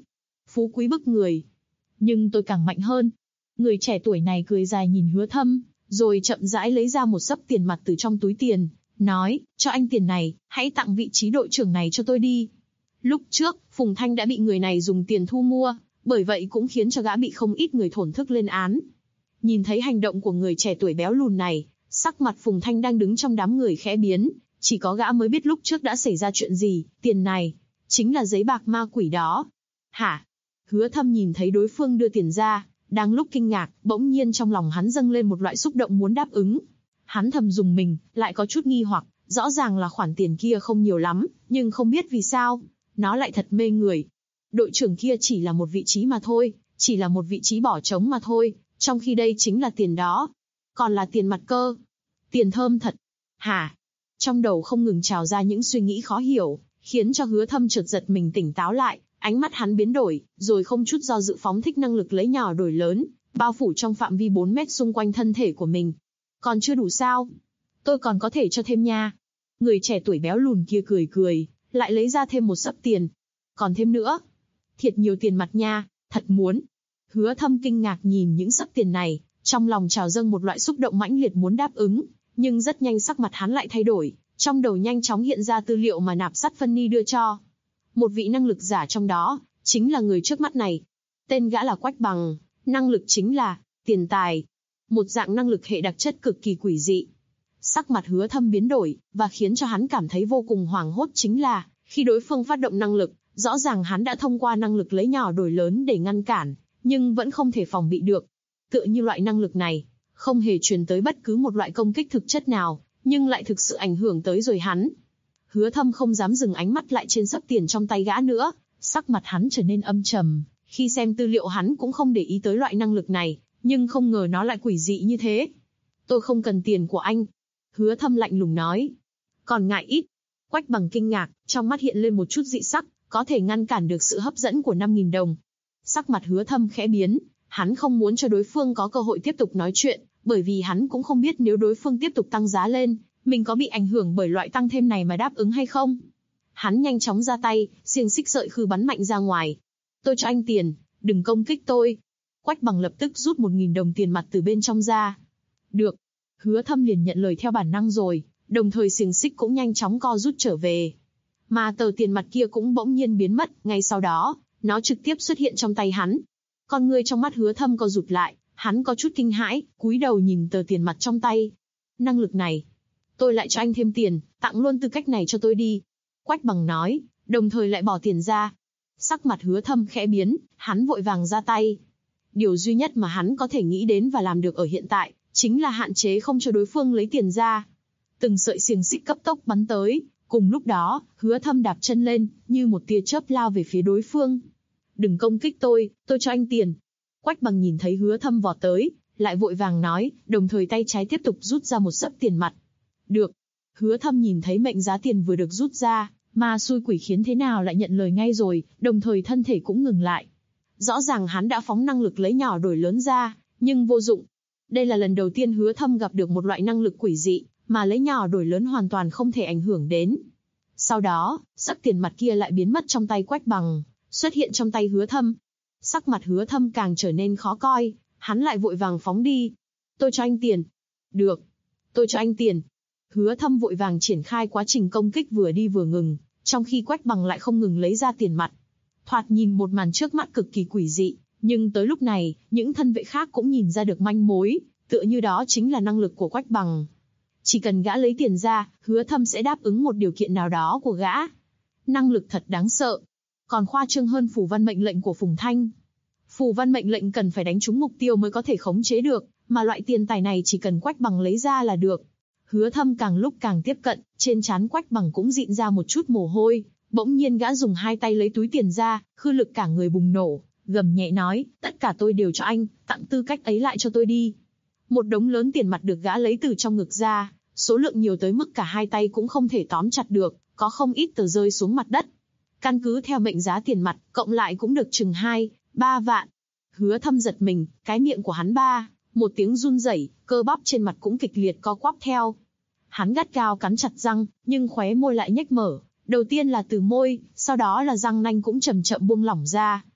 phú quý bức người. Nhưng tôi càng mạnh hơn. Người trẻ tuổi này cười dài nhìn Hứa Thâm, rồi chậm rãi lấy ra một xấp tiền mặt từ trong túi tiền, nói, cho anh tiền này, hãy tặng vị trí đội trưởng này cho tôi đi. Lúc trước, Phùng Thanh đã bị người này dùng tiền thu mua, bởi vậy cũng khiến cho gã bị không ít người thổn thức lên án. Nhìn thấy hành động của người trẻ tuổi béo lùn này, sắc mặt Phùng Thanh đang đứng trong đám người khẽ biến, chỉ có gã mới biết lúc trước đã xảy ra chuyện gì, tiền này, chính là giấy bạc ma quỷ đó. Hả? Hứa Thâm nhìn thấy đối phương đưa tiền ra, đang lúc kinh ngạc, bỗng nhiên trong lòng hắn dâng lên một loại xúc động muốn đáp ứng. Hắn thầm dùng mình, lại có chút nghi hoặc, rõ ràng là khoản tiền kia không nhiều lắm, nhưng không biết vì sao, nó lại thật mê người. Đội trưởng kia chỉ là một vị trí mà thôi, chỉ là một vị trí bỏ trống mà thôi, trong khi đây chính là tiền đó. Còn là tiền mặt cơ. Tiền thơm thật. Hả? Trong đầu không ngừng trào ra những suy nghĩ khó hiểu, khiến cho Hứa Thâm chợt giật mình tỉnh táo lại, ánh mắt hắn biến đổi, rồi không chút do dự phóng thích năng lực lấy nhỏ đổi lớn, bao phủ trong phạm vi 4 mét xung quanh thân thể của mình. Còn chưa đủ sao? Tôi còn có thể cho thêm nha. Người trẻ tuổi béo lùn kia cười cười, lại lấy ra thêm một xấp tiền. Còn thêm nữa. Thiệt nhiều tiền mặt nha, thật muốn. Hứa Thâm kinh ngạc nhìn những xấp tiền này, trong lòng trào dâng một loại xúc động mãnh liệt muốn đáp ứng, nhưng rất nhanh sắc mặt hắn lại thay đổi, trong đầu nhanh chóng hiện ra tư liệu mà Nạp Sắt Phân Ni đưa cho. Một vị năng lực giả trong đó, chính là người trước mắt này. Tên gã là Quách Bằng, năng lực chính là tiền tài. Một dạng năng lực hệ đặc chất cực kỳ quỷ dị. Sắc mặt Hứa Thâm biến đổi, và khiến cho hắn cảm thấy vô cùng hoảng hốt chính là, khi đối phương phát động năng lực, rõ ràng hắn đã thông qua năng lực lấy nhỏ đổi lớn để ngăn cản, nhưng vẫn không thể phòng bị được. Tựa như loại năng lực này, không hề truyền tới bất cứ một loại công kích thực chất nào, nhưng lại thực sự ảnh hưởng tới rồi hắn. Hứa Thâm không dám dừng ánh mắt lại trên xấp tiền trong tay gã nữa, sắc mặt hắn trở nên âm trầm, khi xem tư liệu hắn cũng không để ý tới loại năng lực này, nhưng không ngờ nó lại quỷ dị như thế. Tôi không cần tiền của anh. Hứa Thâm lạnh lùng nói. Còn ngại ít. Quách Bằng kinh ngạc, trong mắt hiện lên một chút dị sắc, có thể ngăn cản được sự hấp dẫn của 5.000 đồng. Sắc mặt Hứa Thâm khẽ biến, hắn không muốn cho đối phương có cơ hội tiếp tục nói chuyện, bởi vì hắn cũng không biết nếu đối phương tiếp tục tăng giá lên, mình có bị ảnh hưởng bởi loại tăng thêm này mà đáp ứng hay không. Hắn nhanh chóng ra tay, xiềng xích sợi khư bắn mạnh ra ngoài. Tôi cho anh tiền, đừng công kích tôi. Quách Bằng lập tức rút 1.000 đồng tiền mặt từ bên trong ra. Được. Hứa Thâm liền nhận lời theo bản năng rồi, đồng thời xiềng xích cũng nhanh chóng co rút trở về. Mà tờ tiền mặt kia cũng bỗng nhiên biến mất, ngay sau đó, nó trực tiếp xuất hiện trong tay hắn. Con ngươi trong mắt Hứa Thâm co rụt lại, hắn có chút kinh hãi, cúi đầu nhìn tờ tiền mặt trong tay. Năng lực này, tôi lại cho anh thêm tiền, tặng luôn tư cách này cho tôi đi. Quách Bằng nói, đồng thời lại bỏ tiền ra. Sắc mặt Hứa Thâm khẽ biến, hắn vội vàng ra tay. Điều duy nhất mà hắn có thể nghĩ đến và làm được ở hiện tại, chính là hạn chế không cho đối phương lấy tiền ra. Từng sợi xiềng xích cấp tốc bắn tới, cùng lúc đó, Hứa Thâm đạp chân lên, như một tia chớp lao về phía đối phương. Đừng công kích tôi cho anh tiền. Quách Bằng nhìn thấy Hứa Thâm vọt tới, lại vội vàng nói, đồng thời tay trái tiếp tục rút ra một xấp tiền mặt. Được. Hứa Thâm nhìn thấy mệnh giá tiền vừa được rút ra, mà xui quỷ khiến thế nào lại nhận lời ngay rồi, đồng thời thân thể cũng ngừng lại. Rõ ràng hắn đã phóng năng lực lấy nhỏ đổi lớn ra, nhưng vô dụng. Đây là lần đầu tiên Hứa Thâm gặp được một loại năng lực quỷ dị, mà lấy nhỏ đổi lớn hoàn toàn không thể ảnh hưởng đến. Sau đó, xấp tiền mặt kia lại biến mất trong tay Quách Bằng, xuất hiện trong tay Hứa Thâm. Sắc mặt Hứa Thâm càng trở nên khó coi, hắn lại vội vàng phóng đi. Tôi cho anh tiền. Được. Tôi cho anh tiền. Hứa Thâm vội vàng triển khai quá trình công kích vừa đi vừa ngừng, trong khi Quách Bằng lại không ngừng lấy ra tiền mặt. Thoạt nhìn một màn trước mắt cực kỳ quỷ dị, nhưng tới lúc này, những thân vệ khác cũng nhìn ra được manh mối, tựa như đó chính là năng lực của Quách Bằng. Chỉ cần gã lấy tiền ra, Hứa Thâm sẽ đáp ứng một điều kiện nào đó của gã. Năng lực thật đáng sợ. Còn khoa trương hơn phù văn mệnh lệnh của Phùng Thanh. Phù văn mệnh lệnh cần phải đánh trúng mục tiêu mới có thể khống chế được, mà loại tiền tài này chỉ cần Quách Bằng lấy ra là được. Hứa Thâm càng lúc càng tiếp cận, trên trán Quách Bằng cũng dịn ra một chút mồ hôi, bỗng nhiên gã dùng hai tay lấy túi tiền ra, khư lực cả người bùng nổ, gầm nhẹ nói, tất cả tôi đều cho anh, tặng tư cách ấy lại cho tôi đi. Một đống lớn tiền mặt được gã lấy từ trong ngực ra, số lượng nhiều tới mức cả hai tay cũng không thể tóm chặt được, có không ít tờ rơi xuống mặt đất. Căn cứ theo mệnh giá tiền mặt, cộng lại cũng được chừng 2-3 vạn. Hứa Thâm giật mình, cái miệng của hắn một tiếng run rẩy, cơ bắp trên mặt cũng kịch liệt co quắp theo. Hắn gắt gao cắn chặt răng, nhưng khóe môi lại nhếch mở, đầu tiên là từ môi, sau đó là răng nanh cũng chậm chậm buông lỏng ra.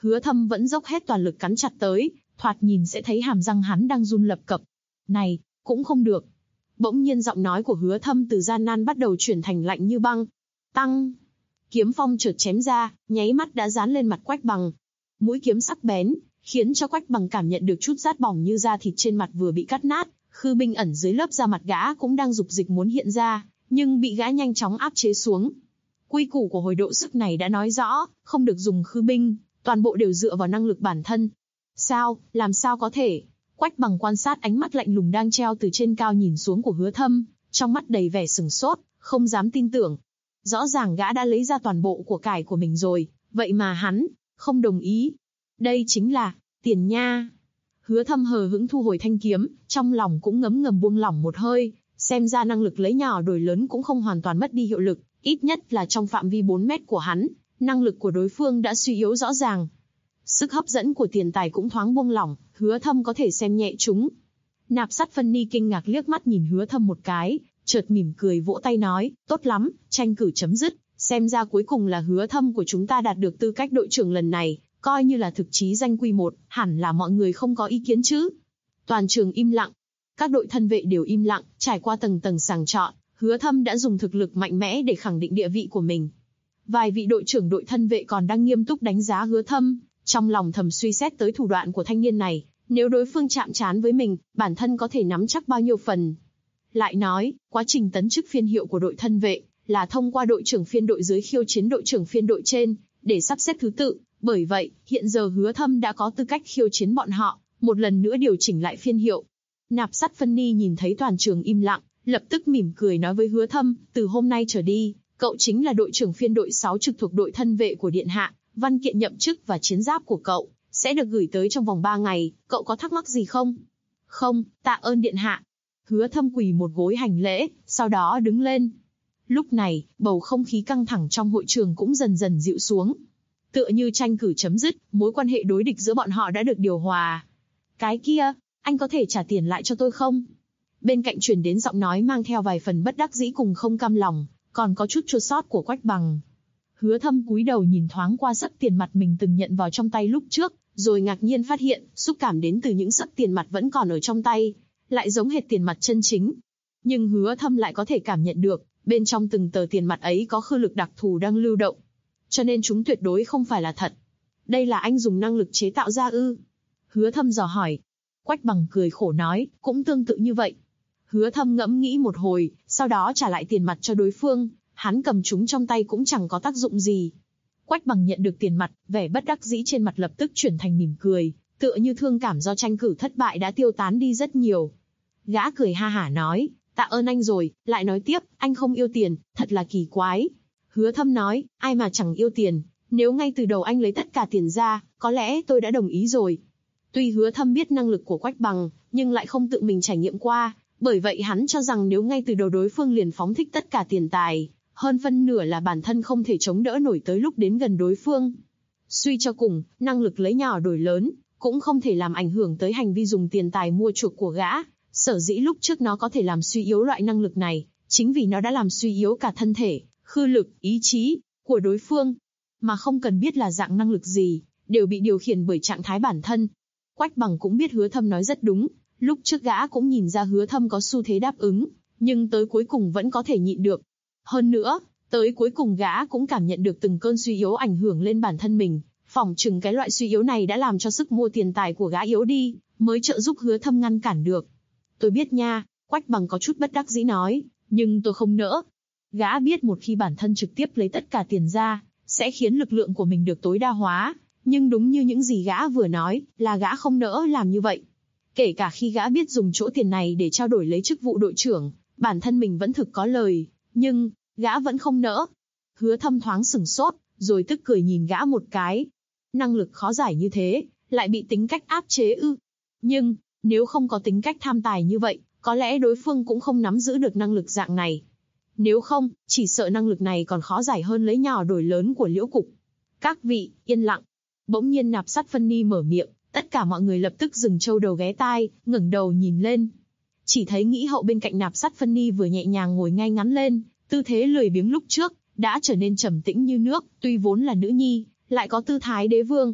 Hứa Thâm vẫn dốc hết toàn lực cắn chặt tới, thoạt nhìn sẽ thấy hàm răng hắn đang run lập cập. Này, cũng không được. Bỗng nhiên giọng nói của Hứa Thâm từ gian nan bắt đầu chuyển thành lạnh như băng. Tăng! Kiếm phong chợt chém ra, nháy mắt đã dán lên mặt Quách Bằng. Mũi kiếm sắc bén, khiến cho Quách Bằng cảm nhận được chút rát bỏng như da thịt trên mặt vừa bị cắt nát. Khư binh ẩn dưới lớp da mặt gã cũng đang dục dịch muốn hiện ra, nhưng bị gã nhanh chóng áp chế xuống. Quy củ của hồi độ sức này đã nói rõ, không được dùng khư binh, toàn bộ đều dựa vào năng lực bản thân. Sao, làm sao có thể? Quách Bằng quan sát ánh mắt lạnh lùng đang treo từ trên cao nhìn xuống của Hứa Thâm, trong mắt đầy vẻ sửng sốt, không dám tin tưởng. Rõ ràng gã đã lấy ra toàn bộ của cải của mình rồi, vậy mà hắn không đồng ý. Đây chính là tiền nha. Hứa Thâm hờ hững thu hồi thanh kiếm, trong lòng cũng ngấm ngầm buông lỏng một hơi, xem ra năng lực lấy nhỏ đổi lớn cũng không hoàn toàn mất đi hiệu lực, ít nhất là trong phạm vi 4 mét của hắn, năng lực của đối phương đã suy yếu rõ ràng. Sức hấp dẫn của tiền tài cũng thoáng buông lỏng, Hứa Thâm có thể xem nhẹ chúng. Nạp Sắt Phân Ni kinh ngạc liếc mắt nhìn Hứa Thâm một cái, chợt mỉm cười vỗ tay nói, tốt lắm, tranh cử chấm dứt, xem ra cuối cùng là Hứa Thâm của chúng ta đạt được tư cách đội trưởng lần này, coi như là thực chí danh quy một, hẳn là mọi người không có ý kiến chứ. Toàn trường im lặng, các đội thân vệ đều im lặng, trải qua tầng tầng sàng chọn, Hứa Thâm đã dùng thực lực mạnh mẽ để khẳng định địa vị của mình. Vài vị đội trưởng đội thân vệ còn đang nghiêm túc đánh giá Hứa Thâm, trong lòng thầm suy xét tới thủ đoạn của thanh niên này, nếu đối phương chạm trán với mình, bản thân có thể nắm chắc bao nhiêu phần. Lại nói, quá trình tấn chức phiên hiệu của đội thân vệ là thông qua đội trưởng phiên đội dưới khiêu chiến đội trưởng phiên đội trên, để sắp xếp thứ tự, bởi vậy, hiện giờ Hứa Thâm đã có tư cách khiêu chiến bọn họ, một lần nữa điều chỉnh lại phiên hiệu. Nạp Sắt Phân Ni nhìn thấy toàn trường im lặng, lập tức mỉm cười nói với Hứa Thâm, từ hôm nay trở đi, cậu chính là đội trưởng phiên đội 6 trực thuộc đội thân vệ của Điện Hạ, văn kiện nhậm chức và chiến giáp của cậu sẽ được gửi tới trong vòng 3 ngày, cậu có thắc mắc gì không? Không, tạ ơn Điện Hạ. Hứa Thâm quỳ một gối hành lễ, sau đó đứng lên. Lúc này, bầu không khí căng thẳng trong hội trường cũng dần dần dịu xuống. Tựa như tranh cử chấm dứt, mối quan hệ đối địch giữa bọn họ đã được điều hòa. Cái kia, anh có thể trả tiền lại cho tôi không? Bên cạnh truyền đến giọng nói mang theo vài phần bất đắc dĩ cùng không cam lòng, còn có chút chua xót của Quách Bằng. Hứa Thâm cúi đầu nhìn thoáng qua sấp tiền mặt mình từng nhận vào trong tay lúc trước, rồi ngạc nhiên phát hiện, xúc cảm đến từ những sấp tiền mặt vẫn còn ở trong tay, lại giống hệt tiền mặt chân chính. Nhưng Hứa Thâm lại có thể cảm nhận được, bên trong từng tờ tiền mặt ấy có khư lực đặc thù đang lưu động. Cho nên chúng tuyệt đối không phải là thật. Đây là anh dùng năng lực chế tạo ra ư? Hứa Thâm dò hỏi. Quách Bằng cười khổ nói, cũng tương tự như vậy. Hứa Thâm ngẫm nghĩ một hồi, sau đó trả lại tiền mặt cho đối phương, hắn cầm chúng trong tay cũng chẳng có tác dụng gì. Quách Bằng nhận được tiền mặt, vẻ bất đắc dĩ trên mặt lập tức chuyển thành mỉm cười, tựa như thương cảm do tranh cử thất bại đã tiêu tán đi rất nhiều. Gã cười ha hả nói, tạ ơn anh rồi, lại nói tiếp, anh không yêu tiền, thật là kỳ quái. Hứa Thâm nói, ai mà chẳng yêu tiền, nếu ngay từ đầu anh lấy tất cả tiền ra, có lẽ tôi đã đồng ý rồi. Tuy Hứa Thâm biết năng lực của Quách Bằng, nhưng lại không tự mình trải nghiệm qua, bởi vậy hắn cho rằng nếu ngay từ đầu đối phương liền phóng thích tất cả tiền tài, hơn phân nửa là bản thân không thể chống đỡ nổi tới lúc đến gần đối phương. Suy cho cùng, năng lực lấy nhỏ đổi lớn, cũng không thể làm ảnh hưởng tới hành vi dùng tiền tài mua chuộc của gã. Sở dĩ lúc trước nó có thể làm suy yếu loại năng lực này, chính vì nó đã làm suy yếu cả thân thể, khư lực, ý chí của đối phương, mà không cần biết là dạng năng lực gì, đều bị điều khiển bởi trạng thái bản thân. Quách Bằng cũng biết Hứa Thâm nói rất đúng, lúc trước gã cũng nhìn ra Hứa Thâm có xu thế đáp ứng, nhưng tới cuối cùng vẫn có thể nhịn được. Hơn nữa, tới cuối cùng gã cũng cảm nhận được từng cơn suy yếu ảnh hưởng lên bản thân mình, phỏng chừng cái loại suy yếu này đã làm cho sức mua tiền tài của gã yếu đi, mới trợ giúp Hứa Thâm ngăn cản được. Tôi biết nha, Quách Bằng có chút bất đắc dĩ nói, nhưng tôi không nỡ. Gã biết một khi bản thân trực tiếp lấy tất cả tiền ra, sẽ khiến lực lượng của mình được tối đa hóa, nhưng đúng như những gì gã vừa nói, là gã không nỡ làm như vậy. Kể cả khi gã biết dùng chỗ tiền này để trao đổi lấy chức vụ đội trưởng, bản thân mình vẫn thực có lời, nhưng gã vẫn không nỡ. Hứa Thâm thoáng sửng sốt, rồi tức cười nhìn gã một cái. Năng lực khó giải như thế, lại bị tính cách áp chế ư? Nhưng nếu không có tính cách tham tài như vậy, có lẽ đối phương cũng không nắm giữ được năng lực dạng này. Nếu không, chỉ sợ năng lực này còn khó giải hơn lấy nhỏ đổi lớn của Liễu Cục. Các vị, yên lặng. Bỗng nhiên Nạp Sắt Phân Ni mở miệng, tất cả mọi người lập tức dừng trâu đầu ghé tai, ngẩng đầu nhìn lên. Chỉ thấy Nghĩ Hậu bên cạnh Nạp Sắt Phân Ni vừa nhẹ nhàng ngồi ngay ngắn lên, tư thế lười biếng lúc trước đã trở nên trầm tĩnh như nước, tuy vốn là nữ nhi, lại có tư thái đế vương.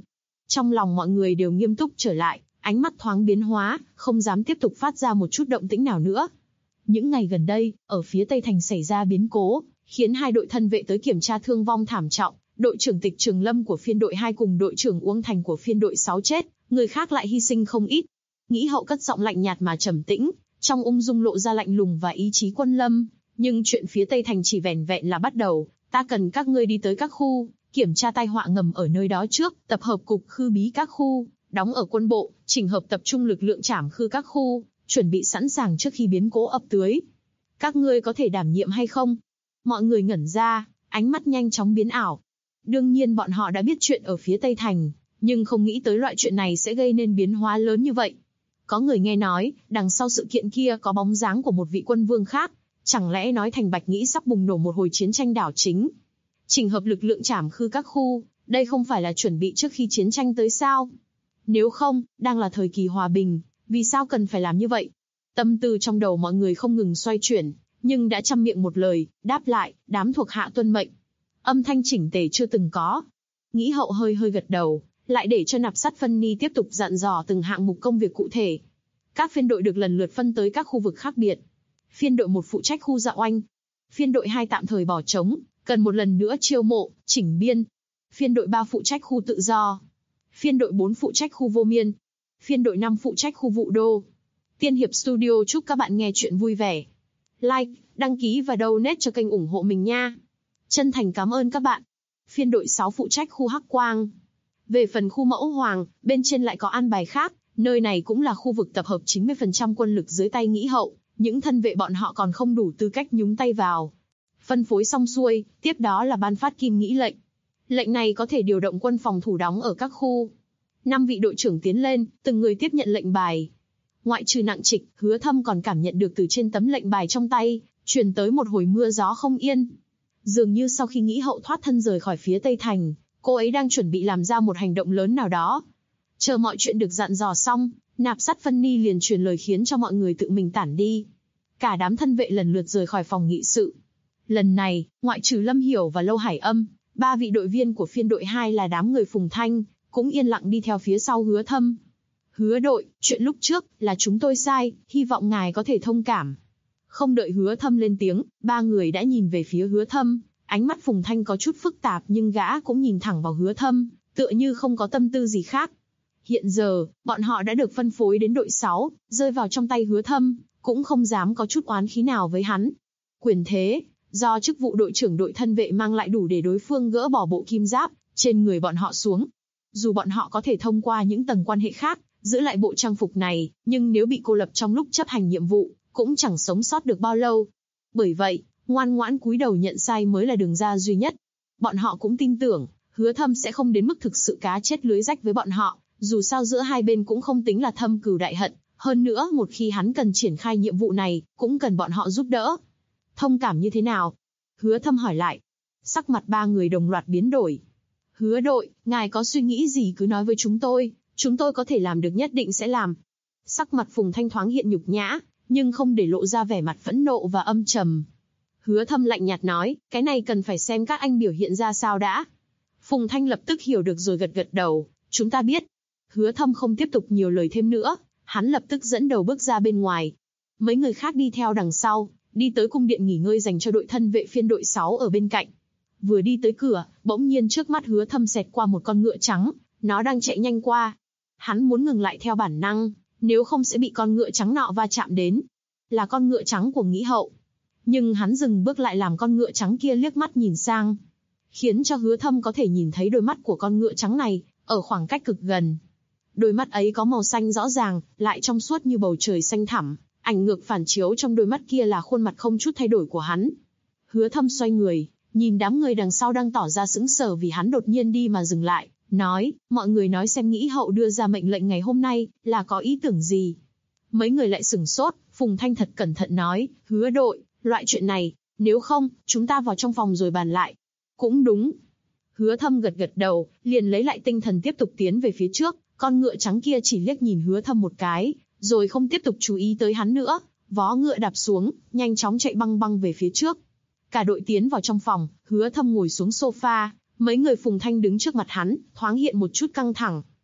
Trong lòng mọi người đều nghiêm túc trở lại, ánh mắt thoáng biến hóa, không dám tiếp tục phát ra một chút động tĩnh nào nữa. Những ngày gần đây, ở phía Tây Thành xảy ra biến cố, khiến hai đội thân vệ tới kiểm tra thương vong thảm trọng, đội trưởng Tịch Trường Lâm của phiên đội 2 cùng đội trưởng Uông Thành của phiên đội 6 chết, người khác lại hy sinh không ít. Nghĩ Hậu cất giọng lạnh nhạt mà trầm tĩnh, trong ung dung lộ ra lạnh lùng và ý chí quân lâm, nhưng chuyện phía Tây Thành chỉ vẻn vẹn là bắt đầu, ta cần các ngươi đi tới các khu, kiểm tra tai họa ngầm ở nơi đó trước, tập hợp cục khư bí các khu, đóng ở quân bộ, chỉnh hợp tập trung lực lượng trảm khư các khu, chuẩn bị sẵn sàng trước khi biến cố ập tới. Các ngươi có thể đảm nhiệm hay không? Mọi người ngẩn ra, ánh mắt nhanh chóng biến ảo. Đương nhiên bọn họ đã biết chuyện ở phía Tây Thành, nhưng không nghĩ tới loại chuyện này sẽ gây nên biến hóa lớn như vậy. Có người nghe nói, đằng sau sự kiện kia có bóng dáng của một vị quân vương khác, chẳng lẽ nói Thành Bạch nghĩ sắp bùng nổ một hồi chiến tranh đảo chính? Chỉnh hợp lực lượng trảm khư các khu, đây không phải là chuẩn bị trước khi chiến tranh tới sao? Nếu không, đang là thời kỳ hòa bình, vì sao cần phải làm như vậy? Tâm tư trong đầu mọi người không ngừng xoay chuyển, nhưng đã trăm miệng một lời, đáp lại, đám thuộc hạ tuân mệnh. Âm thanh chỉnh tề chưa từng có. Nghĩ Hậu hơi hơi gật đầu, lại để cho Nạp Sát Phân Ni tiếp tục dặn dò từng hạng mục công việc cụ thể. Các phiên đội được lần lượt phân tới các khu vực khác biệt. Phiên đội 1 phụ trách khu Dạ Oanh. Phiên đội 2 tạm thời bỏ trống, cần một lần nữa chiêu mộ, chỉnh biên. Phiên đội 3 phụ trách khu Tự Do. Phiên đội 4 phụ trách khu Vô Miên. Phiên đội 5 phụ trách khu Vụ Đô. Tiên Hiệp Studio chúc các bạn nghe chuyện vui vẻ. Like, đăng ký và donate cho kênh ủng hộ mình nha. Chân thành cảm ơn các bạn. Phiên đội 6 phụ trách khu Hắc Quang. Về phần khu Mẫu Hoàng, bên trên lại có an bài khác, nơi này cũng là khu vực tập hợp 90% quân lực dưới tay Nghĩ Hậu, những thân vệ bọn họ còn không đủ tư cách nhúng tay vào. Phân phối xong xuôi, tiếp đó là ban phát Kim Nghĩ lệnh. Lệnh này có thể điều động quân phòng thủ đóng ở các khu. 5 vị đội trưởng tiến lên, từng người tiếp nhận lệnh bài. Ngoại trừ Nặng Trịch, Hứa Thâm còn cảm nhận được từ trên tấm lệnh bài trong tay, truyền tới một hồi mưa gió không yên. Dường như sau khi Nghĩ Hậu thoát thân rời khỏi phía Tây Thành, cô ấy đang chuẩn bị làm ra một hành động lớn nào đó. Chờ mọi chuyện được dặn dò xong, Nạp Sát Phân Ni liền truyền lời khiến cho mọi người tự mình tản đi. Cả đám thân vệ lần lượt rời khỏi phòng nghị sự. Lần này, ngoại trừ Lâm Hiểu và Lâu Hải Âm, 3 vị đội viên của phiên đội 2 là đám người Phùng Thanh, cũng yên lặng đi theo phía sau Hứa Thâm. Hứa đội, chuyện lúc trước là chúng tôi sai, hy vọng ngài có thể thông cảm. Không đợi Hứa Thâm lên tiếng, 3 người đã nhìn về phía Hứa Thâm, ánh mắt Phùng Thanh có chút phức tạp nhưng gã cũng nhìn thẳng vào Hứa Thâm, tựa như không có tâm tư gì khác. Hiện giờ, bọn họ đã được phân phối đến đội 6, rơi vào trong tay Hứa Thâm, cũng không dám có chút oán khí nào với hắn. Quyền thế, do chức vụ đội trưởng đội thân vệ mang lại đủ để đối phương gỡ bỏ bộ kim giáp trên người bọn họ xuống. Dù bọn họ có thể thông qua những tầng quan hệ khác, giữ lại bộ trang phục này, nhưng nếu bị cô lập trong lúc chấp hành nhiệm vụ, cũng chẳng sống sót được bao lâu. Bởi vậy, ngoan ngoãn cúi đầu nhận sai mới là đường ra duy nhất. Bọn họ cũng tin tưởng, Hứa Thâm sẽ không đến mức thực sự cá chết lưới rách với bọn họ, dù sao giữa hai bên cũng không tính là thâm cừu đại hận, hơn nữa một khi hắn cần triển khai nhiệm vụ này, cũng cần bọn họ giúp đỡ. Thông cảm như thế nào? Hứa Thâm hỏi lại. Sắc mặt 3 người đồng loạt biến đổi. Hứa đội, ngài có suy nghĩ gì cứ nói với chúng tôi có thể làm được nhất định sẽ làm. Sắc mặt Phùng Thanh thoáng hiện nhục nhã, nhưng không để lộ ra vẻ mặt phẫn nộ và âm trầm. Hứa Thâm lạnh nhạt nói, cái này cần phải xem các anh biểu hiện ra sao đã. Phùng Thanh lập tức hiểu được rồi gật gật đầu, chúng ta biết. Hứa Thâm không tiếp tục nhiều lời thêm nữa, hắn lập tức dẫn đầu bước ra bên ngoài. Mấy người khác đi theo đằng sau, đi tới cung điện nghỉ ngơi dành cho đội thân vệ phiên đội 6 ở bên cạnh. Vừa đi tới cửa, bỗng nhiên trước mắt Hứa Thâm xẹt qua một con ngựa trắng, nó đang chạy nhanh qua. Hắn muốn ngừng lại theo bản năng, nếu không sẽ bị con ngựa trắng nọ va chạm đến. Là con ngựa trắng của Nghĩ Hậu. Nhưng hắn dừng bước lại làm con ngựa trắng kia liếc mắt nhìn sang, khiến cho Hứa Thâm có thể nhìn thấy đôi mắt của con ngựa trắng này, ở khoảng cách cực gần. Đôi mắt ấy có màu xanh rõ ràng, lại trong suốt như bầu trời xanh thẳm, ảnh ngược phản chiếu trong đôi mắt kia là khuôn mặt không chút thay đổi của hắn. Hứa Thâm xoay người, nhìn đám người đằng sau đang tỏ ra sững sờ vì hắn đột nhiên đi mà dừng lại, nói, mọi người nói xem Nghĩ Hậu đưa ra mệnh lệnh ngày hôm nay, là có ý tưởng gì? Mấy người lại sửng sốt, Phùng Thanh thật cẩn thận nói, Hứa đội, loại chuyện này, nếu không, chúng ta vào trong phòng rồi bàn lại. Cũng đúng. Hứa Thâm gật gật đầu, liền lấy lại tinh thần tiếp tục tiến về phía trước, con ngựa trắng kia chỉ liếc nhìn Hứa Thâm một cái, rồi không tiếp tục chú ý tới hắn nữa, vó ngựa đạp xuống, nhanh chóng chạy băng băng về phía trước. Cả đội tiến vào trong phòng, Hứa Thâm ngồi xuống sofa, mấy người Phùng Thanh đứng trước mặt hắn, thoáng hiện một chút căng thẳng.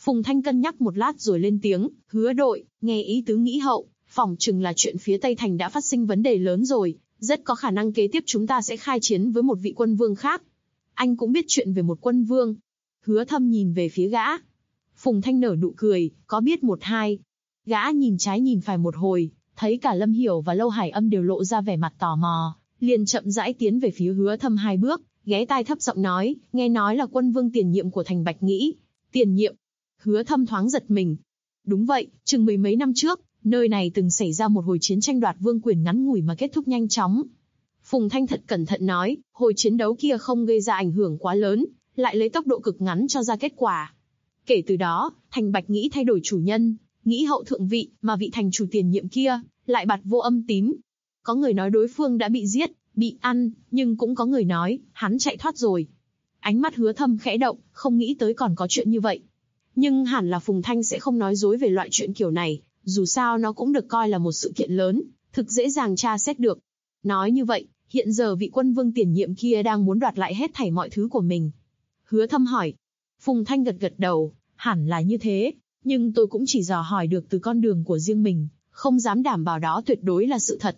Phùng Thanh cân nhắc một lát rồi lên tiếng, Hứa đội, nghe ý tứ nghĩ hậu, phỏng chừng là chuyện phía Tây Thành đã phát sinh vấn đề lớn rồi, rất có khả năng kế tiếp chúng ta sẽ khai chiến với một vị quân vương khác. Anh cũng biết chuyện về một quân vương. Hứa Thâm nhìn về phía gã. Phùng Thanh nở nụ cười, có biết một hai. Gã nhìn trái nhìn phải một hồi, thấy cả Lâm Hiểu và Lâu Hải Âm đều lộ ra vẻ mặt tò mò, liền chậm rãi tiến về phía Hứa Thâm 2 bước, ghé tai thấp giọng nói, nghe nói là quân vương tiền nhiệm của thành Bạch Nghĩ. Tiền nhiệm? Hứa Thâm thoáng giật mình. Đúng vậy, chừng mười mấy năm trước, nơi này từng xảy ra một hồi chiến tranh đoạt vương quyền ngắn ngủi mà kết thúc nhanh chóng. Phùng Thanh thật cẩn thận nói, hồi chiến đấu kia không gây ra ảnh hưởng quá lớn, lại lấy tốc độ cực ngắn cho ra kết quả. Kể từ đó, thành Bạch Nghĩ thay đổi chủ nhân, Nghĩ hậu thượng vị, mà vị thành chủ tiền nhiệm kia lại bạt vô âm tín. Có người nói đối phương đã bị giết, bị ăn, nhưng cũng có người nói hắn chạy thoát rồi. Ánh mắt Hứa Thâm khẽ động, không nghĩ tới còn có chuyện như vậy. Nhưng hẳn là Phùng Thanh sẽ không nói dối về loại chuyện kiểu này, dù sao nó cũng được coi là một sự kiện lớn, thực dễ dàng tra xét được. Nói như vậy, hiện giờ vị quân vương tiền nhiệm kia đang muốn đoạt lại hết thảy mọi thứ của mình. Hứa Thâm hỏi. Phùng Thanh gật gật đầu, hẳn là như thế, nhưng tôi cũng chỉ dò hỏi được từ con đường của riêng mình, không dám đảm bảo đó tuyệt đối là sự thật.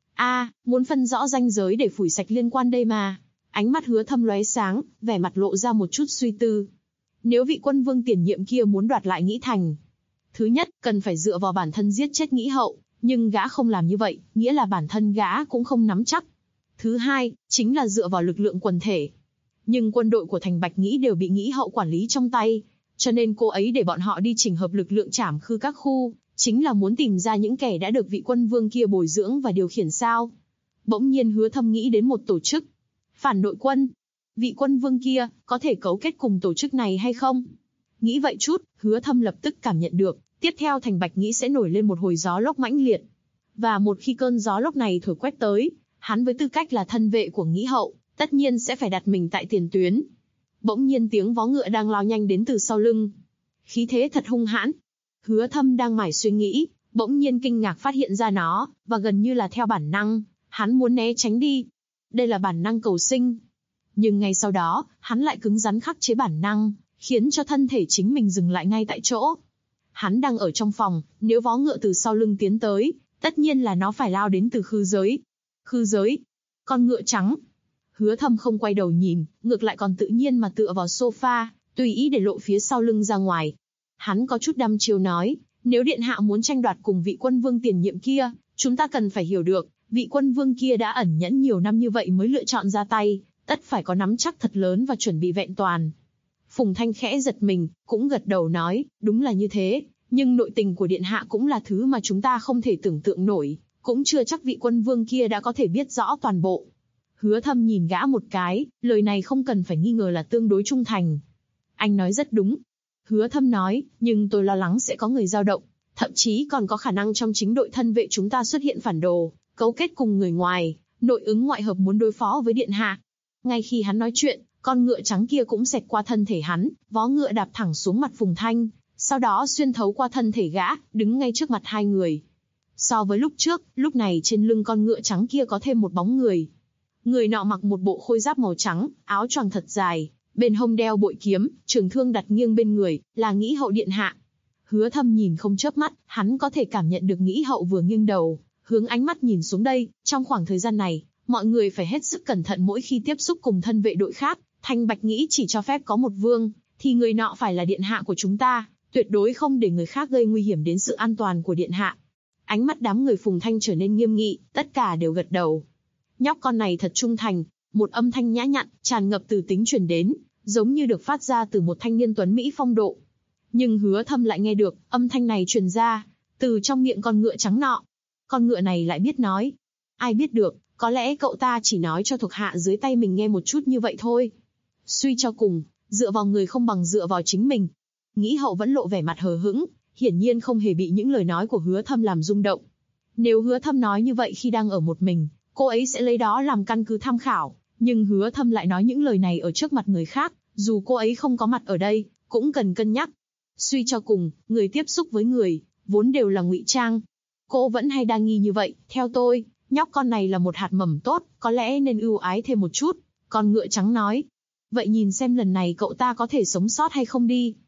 Muốn phân rõ ranh giới để phủi sạch liên quan đây mà. Ánh mắt Hứa Thâm lóe sáng, vẻ mặt lộ ra một chút suy tư. Nếu vị quân vương tiền nhiệm kia muốn đoạt lại Nghĩ Thành, thứ nhất, cần phải dựa vào bản thân giết chết Nghĩ hậu, nhưng gã không làm như vậy, nghĩa là bản thân gã cũng không nắm chắc. Thứ hai, chính là dựa vào lực lượng quần thể. Nhưng quân đội của thành Bạch Nghĩ đều bị Nghĩ hậu quản lý trong tay, cho nên cô ấy để bọn họ đi chỉnh hợp lực lượng trảm khư các khu, chính là muốn tìm ra những kẻ đã được vị quân vương kia bồi dưỡng và điều khiển sao. Bỗng nhiên Hứa Thâm nghĩ đến một tổ chức. Phản đội quân. Vị quân vương kia, có thể cấu kết cùng tổ chức này hay không? Nghĩ vậy chút, Hứa Thâm lập tức cảm nhận được, tiếp theo thành Bạch Nghĩ sẽ nổi lên một hồi gió lốc mãnh liệt. Và một khi cơn gió lốc này thổi quét tới, hắn với tư cách là thân vệ của Nghĩ hậu, tất nhiên sẽ phải đặt mình tại tiền tuyến. Bỗng nhiên tiếng vó ngựa đang lao nhanh đến từ sau lưng. Khí thế thật hung hãn. Hứa Thâm đang mải suy nghĩ, bỗng nhiên kinh ngạc phát hiện ra nó, và gần như là theo bản năng, hắn muốn né tránh đi. Đây là bản năng cầu sinh. Nhưng ngay sau đó, hắn lại cứng rắn khắc chế bản năng, khiến cho thân thể chính mình dừng lại ngay tại chỗ. Hắn đang ở trong phòng, nếu vó ngựa từ sau lưng tiến tới, tất nhiên là nó phải lao đến từ khư giới. Khư giới? Con ngựa trắng. Hứa Thâm không quay đầu nhìn, ngược lại còn tự nhiên mà tựa vào sofa, tùy ý để lộ phía sau lưng ra ngoài. Hắn có chút đăm chiêu nói, nếu điện hạ muốn tranh đoạt cùng vị quân vương tiền nhiệm kia, chúng ta cần phải hiểu được, vị quân vương kia đã ẩn nhẫn nhiều năm như vậy mới lựa chọn ra tay, tất phải có nắm chắc thật lớn và chuẩn bị vẹn toàn. Phùng Thanh khẽ giật mình, cũng gật đầu nói, đúng là như thế, nhưng nội tình của điện hạ cũng là thứ mà chúng ta không thể tưởng tượng nổi, cũng chưa chắc vị quân vương kia đã có thể biết rõ toàn bộ. Hứa Thâm nhìn gã một cái, lời này không cần phải nghi ngờ là tương đối trung thành. Anh nói rất đúng. Hứa Thâm nói, nhưng tôi lo lắng sẽ có người dao động, thậm chí còn có khả năng trong chính đội thân vệ chúng ta xuất hiện phản đồ, cấu kết cùng người ngoài, nội ứng ngoại hợp muốn đối phó với điện hạ. Ngay khi hắn nói chuyện, con ngựa trắng kia cũng xẹt qua thân thể hắn, vó ngựa đạp thẳng xuống mặt Phùng Thanh, sau đó xuyên thấu qua thân thể gã, đứng ngay trước mặt hai người. So với lúc trước, lúc này trên lưng con ngựa trắng kia có thêm một bóng người. Người nọ mặc một bộ khôi giáp màu trắng, áo choàng thật dài, bên hông đeo bội kiếm, trường thương đặt nghiêng bên người, là Nghĩ hậu điện hạ. Hứa Thâm nhìn không chớp mắt, hắn có thể cảm nhận được Nghĩ hậu vừa nghiêng đầu, hướng ánh mắt nhìn xuống đây. Trong khoảng thời gian này, mọi người phải hết sức cẩn thận mỗi khi tiếp xúc cùng thân vệ đội khác. Thành Bạch Nghĩ chỉ cho phép có một vương, thì người nọ phải là điện hạ của chúng ta, tuyệt đối không để người khác gây nguy hiểm đến sự an toàn của điện hạ. Ánh mắt đám người Phùng Thanh trở nên nghiêm nghị, tất cả đều gật đầu. Nhóc con này thật trung thành. Một âm thanh nhã nhặn, tràn ngập từ tính truyền đến, giống như được phát ra từ một thanh niên tuấn mỹ phong độ. Nhưng Hứa Thâm lại nghe được, âm thanh này truyền ra từ trong miệng con ngựa trắng nọ. Con ngựa này lại biết nói. Ai biết được, có lẽ cậu ta chỉ nói cho thuộc hạ dưới tay mình nghe một chút như vậy thôi. Suy cho cùng, dựa vào người không bằng dựa vào chính mình. Nghĩ hậu vẫn lộ vẻ mặt hờ hững, hiển nhiên không hề bị những lời nói của Hứa Thâm làm rung động. Nếu Hứa Thâm nói như vậy khi đang ở một mình, cô ấy sẽ lấy đó làm căn cứ tham khảo. Nhưng Hứa Thâm lại nói những lời này ở trước mặt người khác, dù cô ấy không có mặt ở đây, cũng cần cân nhắc. Suy cho cùng, người tiếp xúc với người, vốn đều là ngụy trang. Cô vẫn hay đa nghi như vậy, theo tôi, nhóc con này là một hạt mầm tốt, có lẽ nên ưu ái thêm một chút. Con ngựa trắng nói, vậy nhìn xem lần này cậu ta có thể sống sót hay không đi.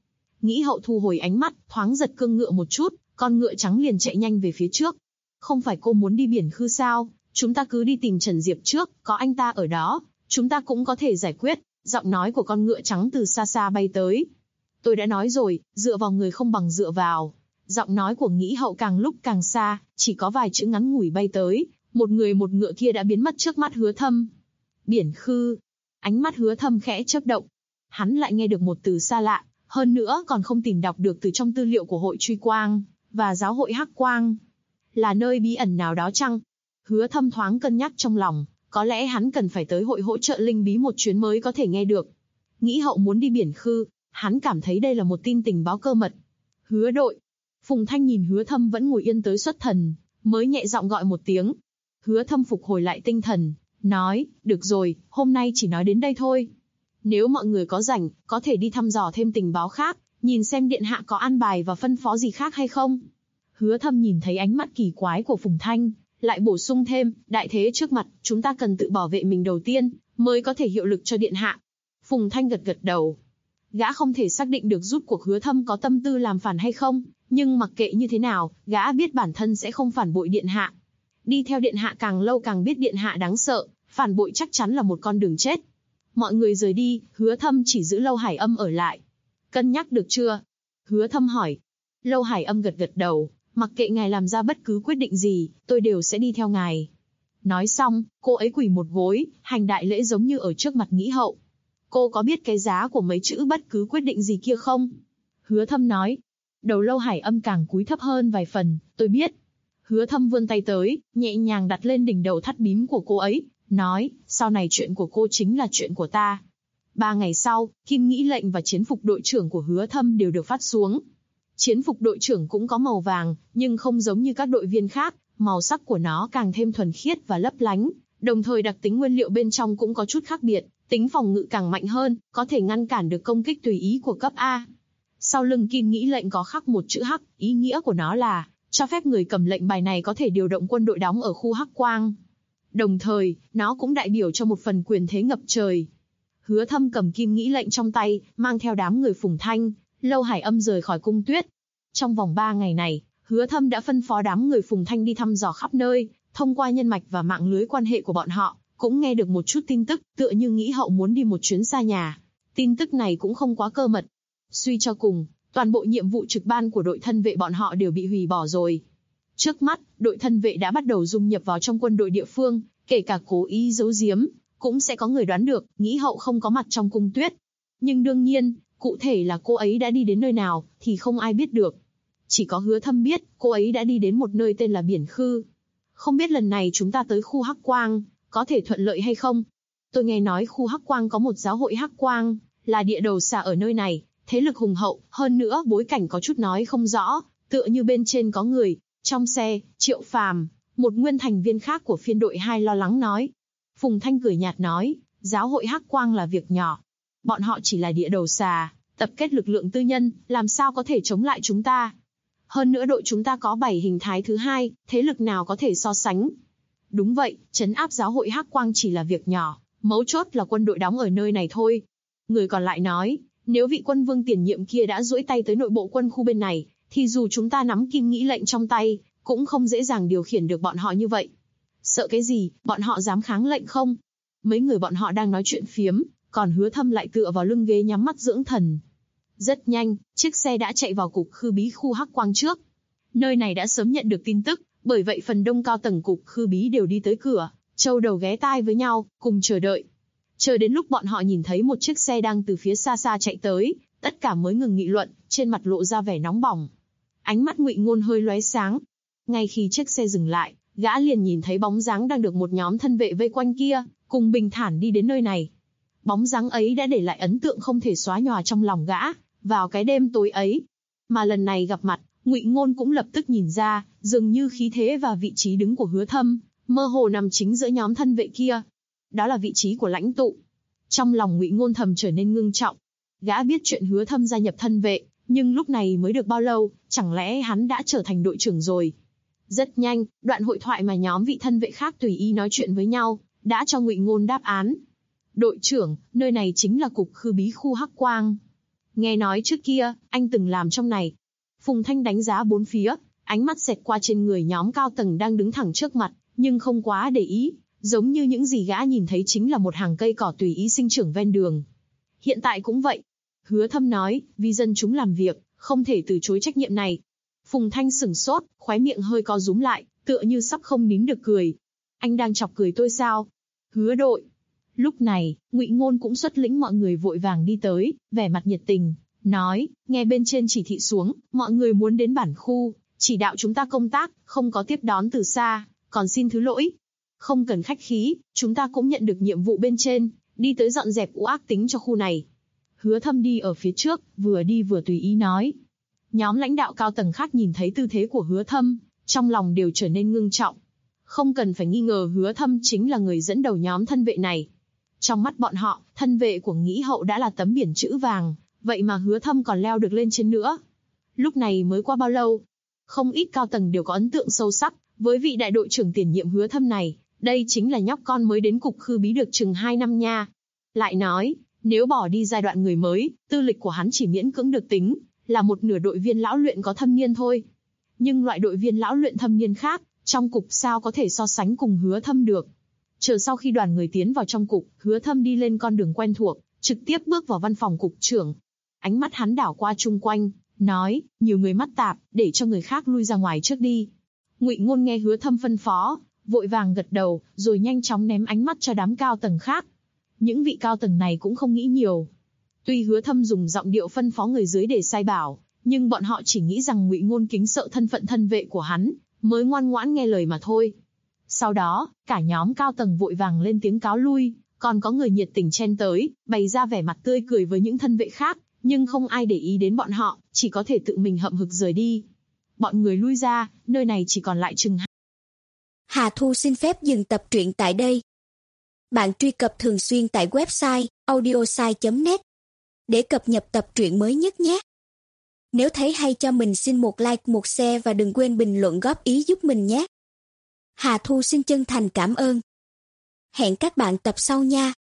Nghĩ hậu thu hồi ánh mắt, thoáng giật cương ngựa một chút, con ngựa trắng liền chạy nhanh về phía trước. Không phải cô muốn đi biển khư sao? Chúng ta cứ đi tìm Trần Diệp trước, có anh ta ở đó, chúng ta cũng có thể giải quyết. Giọng nói của con ngựa trắng từ xa xa bay tới. Tôi đã nói rồi, dựa vào người không bằng dựa vào. Giọng nói của Nghĩ hậu càng lúc càng xa, chỉ có vài chữ ngắn ngủi bay tới, một người một ngựa kia đã biến mất trước mắt Hứa Thâm. Biển khư. Ánh mắt Hứa Thâm khẽ chớp động. Hắn lại nghe được một từ xa lạ, hơn nữa còn không tìm đọc được từ trong tư liệu của hội Truy Quang và giáo hội Hắc Quang. Là nơi bí ẩn nào đó chăng? Hứa Thâm thoáng cân nhắc trong lòng, có lẽ hắn cần phải tới hội hỗ trợ linh bí một chuyến mới có thể nghe được. Nghĩ hậu muốn đi biển khư, hắn cảm thấy đây là một tin tình báo cơ mật. Hứa đội. Phùng Thanh nhìn Hứa Thâm vẫn ngồi yên tới xuất thần, mới nhẹ giọng gọi một tiếng. Hứa Thâm phục hồi lại tinh thần, nói, được rồi, hôm nay chỉ nói đến đây thôi. Nếu mọi người có rảnh, có thể đi thăm dò thêm tình báo khác, nhìn xem điện hạ có an bài và phân phó gì khác hay không. Hứa Thâm nhìn thấy ánh mắt kỳ quái của Phùng Thanh, lại bổ sung thêm, đại thế trước mặt, chúng ta cần tự bảo vệ mình đầu tiên, mới có thể hiệu lực cho điện hạ. Phùng Thanh gật gật đầu. Gã không thể xác định được rút cuộc Hứa Thâm có tâm tư làm phản hay không, nhưng mặc kệ như thế nào, gã biết bản thân sẽ không phản bội điện hạ. Đi theo điện hạ càng lâu càng biết điện hạ đáng sợ, phản bội chắc chắn là một con đường chết. Mọi người rời đi, Hứa Thâm chỉ giữ Lâu Hải Âm ở lại. Cân nhắc được chưa? Hứa Thâm hỏi. Lâu Hải Âm gật gật đầu, mặc kệ ngài làm ra bất cứ quyết định gì, tôi đều sẽ đi theo ngài. Nói xong, cô ấy quỳ một gối, hành đại lễ giống như ở trước mặt Nghĩ hậu. Cô có biết cái giá của mấy chữ bất cứ quyết định gì kia không? Hứa Thâm nói. Đầu Lâu Hải Âm càng cúi thấp hơn vài phần, tôi biết. Hứa Thâm vươn tay tới, nhẹ nhàng đặt lên đỉnh đầu thắt bím của cô ấy, nói, sau này chuyện của cô chính là chuyện của ta. 3 ngày sau, Kim Nghĩ lệnh và chiến phục đội trưởng của Hứa Thâm đều được phát xuống. Chiến phục đội trưởng cũng có màu vàng, nhưng không giống như các đội viên khác, màu sắc của nó càng thêm thuần khiết và lấp lánh, đồng thời đặc tính nguyên liệu bên trong cũng có chút khác biệt, tính phòng ngự càng mạnh hơn, có thể ngăn cản được công kích tùy ý của cấp A. Sau lưng Kim Nghĩ lệnh có khắc một chữ Hắc, ý nghĩa của nó là cho phép người cầm lệnh bài này có thể điều động quân đội đóng ở khu Hắc Quang. Đồng thời, nó cũng đại biểu cho một phần quyền thế ngập trời. Hứa Thâm cầm Kim Nghĩ lệnh trong tay, mang theo đám người Phùng Thanh, Lâu Hải Âm rời khỏi cung tuyết. Trong vòng 3 ngày này, Hứa Thâm đã phân phó đám người Phùng Thanh đi thăm dò khắp nơi, thông qua nhân mạch và mạng lưới quan hệ của bọn họ, cũng nghe được một chút tin tức, tựa như Nghĩ hậu muốn đi một chuyến xa nhà. Tin tức này cũng không quá cơ mật. Suy cho cùng, toàn bộ nhiệm vụ trực ban của đội thân vệ bọn họ đều bị hủy bỏ rồi. Trước mắt, đội thân vệ đã bắt đầu dung nhập vào trong quân đội địa phương, kể cả cố ý giấu giếm, cũng sẽ có người đoán được, Nghĩ hậu không có mặt trong cung tuyết. Nhưng đương nhiên, cụ thể là cô ấy đã đi đến nơi nào, thì không ai biết được. Chỉ có Hứa Thâm biết, cô ấy đã đi đến một nơi tên là Biển Khư. Không biết lần này chúng ta tới khu Hắc Quang, có thể thuận lợi hay không? Tôi nghe nói khu Hắc Quang có một giáo hội Hắc Quang, là địa đầu xà ở nơi này, thế lực hùng hậu, hơn nữa bối cảnh có chút nói không rõ, tựa như bên trên có người. Trong xe, Triệu Phàm, một nguyên thành viên khác của phiên đội 2 lo lắng nói. Phùng Thanh cười nhạt nói, giáo hội Hắc Quang là việc nhỏ. Bọn họ chỉ là địa đầu xà, tập kết lực lượng tư nhân, làm sao có thể chống lại chúng ta? Hơn nữa đội chúng ta có 7 hình thái thứ 2, thế lực nào có thể so sánh? Đúng vậy, trấn áp giáo hội Hắc Quang chỉ là việc nhỏ, mấu chốt là quân đội đóng ở nơi này thôi. Người còn lại nói, nếu vị quân vương tiền nhiệm kia đã duỗi tay tới nội bộ quân khu bên này, thì dù chúng ta nắm Kim Nghĩ lệnh trong tay, cũng không dễ dàng điều khiển được bọn họ như vậy. Sợ cái gì, bọn họ dám kháng lệnh không? Mấy người bọn họ đang nói chuyện phiếm, còn Hứa Thâm lại tựa vào lưng ghế nhắm mắt dưỡng thần. Rất nhanh, chiếc xe đã chạy vào cục khư bí khu Hắc Quang trước. Nơi này đã sớm nhận được tin tức, bởi vậy phần đông cao tầng cục khư bí đều đi tới cửa, châu đầu ghé tai với nhau, cùng chờ đợi. Chờ đến lúc bọn họ nhìn thấy một chiếc xe đang từ phía xa xa chạy tới, tất cả mới ngừng nghị luận, trên mặt lộ ra vẻ nóng bỏng. Ánh mắt Ngụy Ngôn hơi lóe sáng. Ngay khi chiếc xe dừng lại, gã liền nhìn thấy bóng dáng đang được một nhóm thân vệ vây quanh kia, cùng bình thản đi đến nơi này. Bóng dáng ấy đã để lại ấn tượng không thể xóa nhòa trong lòng gã, vào cái đêm tối ấy. Mà lần này gặp mặt, Ngụy Ngôn cũng lập tức nhìn ra, dường như khí thế và vị trí đứng của Hứa Thâm, mơ hồ nằm chính giữa nhóm thân vệ kia. Đó là vị trí của lãnh tụ. Trong lòng Ngụy Ngôn thầm trở nên ngưng trọng. Gã biết chuyện Hứa Thâm gia nhập thân vệ, nhưng lúc này mới được bao lâu, chẳng lẽ hắn đã trở thành đội trưởng rồi? Rất nhanh, đoạn hội thoại mà nhóm vị thân vệ khác tùy ý nói chuyện với nhau, đã cho Ngụy Ngôn đáp án. Đội trưởng, nơi này chính là cục khư bí khu Hắc Quang. Nghe nói trước kia, anh từng làm trong này. Phùng Thanh đánh giá bốn phía, ánh mắt xẹt qua trên người nhóm cao tầng đang đứng thẳng trước mặt, nhưng không quá để ý, giống như những gì gã nhìn thấy chính là một hàng cây cỏ tùy ý sinh trưởng ven đường. Hiện tại cũng vậy. Hứa Thâm nói, vì dân chúng làm việc, không thể từ chối trách nhiệm này. Phùng Thanh sửng sốt, khóe miệng hơi co rúm lại, tựa như sắp không nín được cười. Anh đang chọc cười tôi sao? Hứa đội. Lúc này, Ngụy Ngôn cũng xuất lĩnh mọi người vội vàng đi tới, vẻ mặt nhiệt tình, nói, nghe bên trên chỉ thị xuống, mọi người muốn đến bản khu, chỉ đạo chúng ta công tác, không có tiếp đón từ xa, còn xin thứ lỗi. Không cần khách khí, chúng ta cũng nhận được nhiệm vụ bên trên, đi tới dọn dẹp u ác tính cho khu này. Hứa Thâm đi ở phía trước, vừa đi vừa tùy ý nói. Nhóm lãnh đạo cao tầng khác nhìn thấy tư thế của Hứa Thâm, trong lòng đều trở nên ngưng trọng. Không cần phải nghi ngờ Hứa Thâm chính là người dẫn đầu nhóm thân vệ này. Trong mắt bọn họ, thân vệ của Nghĩ Hậu đã là tấm biển chữ vàng, vậy mà Hứa Thâm còn leo được lên trên nữa. Lúc này mới qua bao lâu? Không ít cao tầng đều có ấn tượng sâu sắc với vị đại đội trưởng tiền nhiệm Hứa Thâm này, đây chính là nhóc con mới đến cục khư bí được chừng 2 năm nha. Lại nói, nếu bỏ đi giai đoạn người mới, tư lịch của hắn chỉ miễn cưỡng được tính là một nửa đội viên lão luyện có thâm niên thôi. Nhưng loại đội viên lão luyện thâm niên khác, trong cục sao có thể so sánh cùng Hứa Thâm được. Chờ sau khi đoàn người tiến vào trong cục, Hứa Thâm đi lên con đường quen thuộc, trực tiếp bước vào văn phòng cục trưởng. Ánh mắt hắn đảo qua chung quanh, nói, nhiều người mắt tạp, để cho người khác lui ra ngoài trước đi. Ngụy Ngôn nghe Hứa Thâm phân phó, vội vàng gật đầu, rồi nhanh chóng ném ánh mắt cho đám cao tầng khác. Những vị cao tầng này cũng không nghĩ nhiều. Tuy Hứa Thâm dùng giọng điệu phân phó người dưới để sai bảo, nhưng bọn họ chỉ nghĩ rằng Ngụy Ngôn kính sợ thân phận thân vệ của hắn, mới ngoan ngoãn nghe lời mà thôi. Sau đó, cả nhóm cao tầng vội vàng lên tiếng cáo lui, còn có người nhiệt tình chen tới, bày ra vẻ mặt tươi cười với những thân vệ khác, nhưng không ai để ý đến bọn họ, chỉ có thể tự mình hậm hực rời đi. Bọn người lui ra, nơi này chỉ còn lại chừng. Hà Thu xin phép dừng tập truyện tại đây. Bạn truy cập thường xuyên tại website audiosai.net để cập nhật tập truyện mới nhất nhé. Nếu thấy hay cho mình xin một like, một share và đừng quên bình luận góp ý giúp mình nhé. Hà Thu xin chân thành cảm ơn. Hẹn các bạn tập sau nha.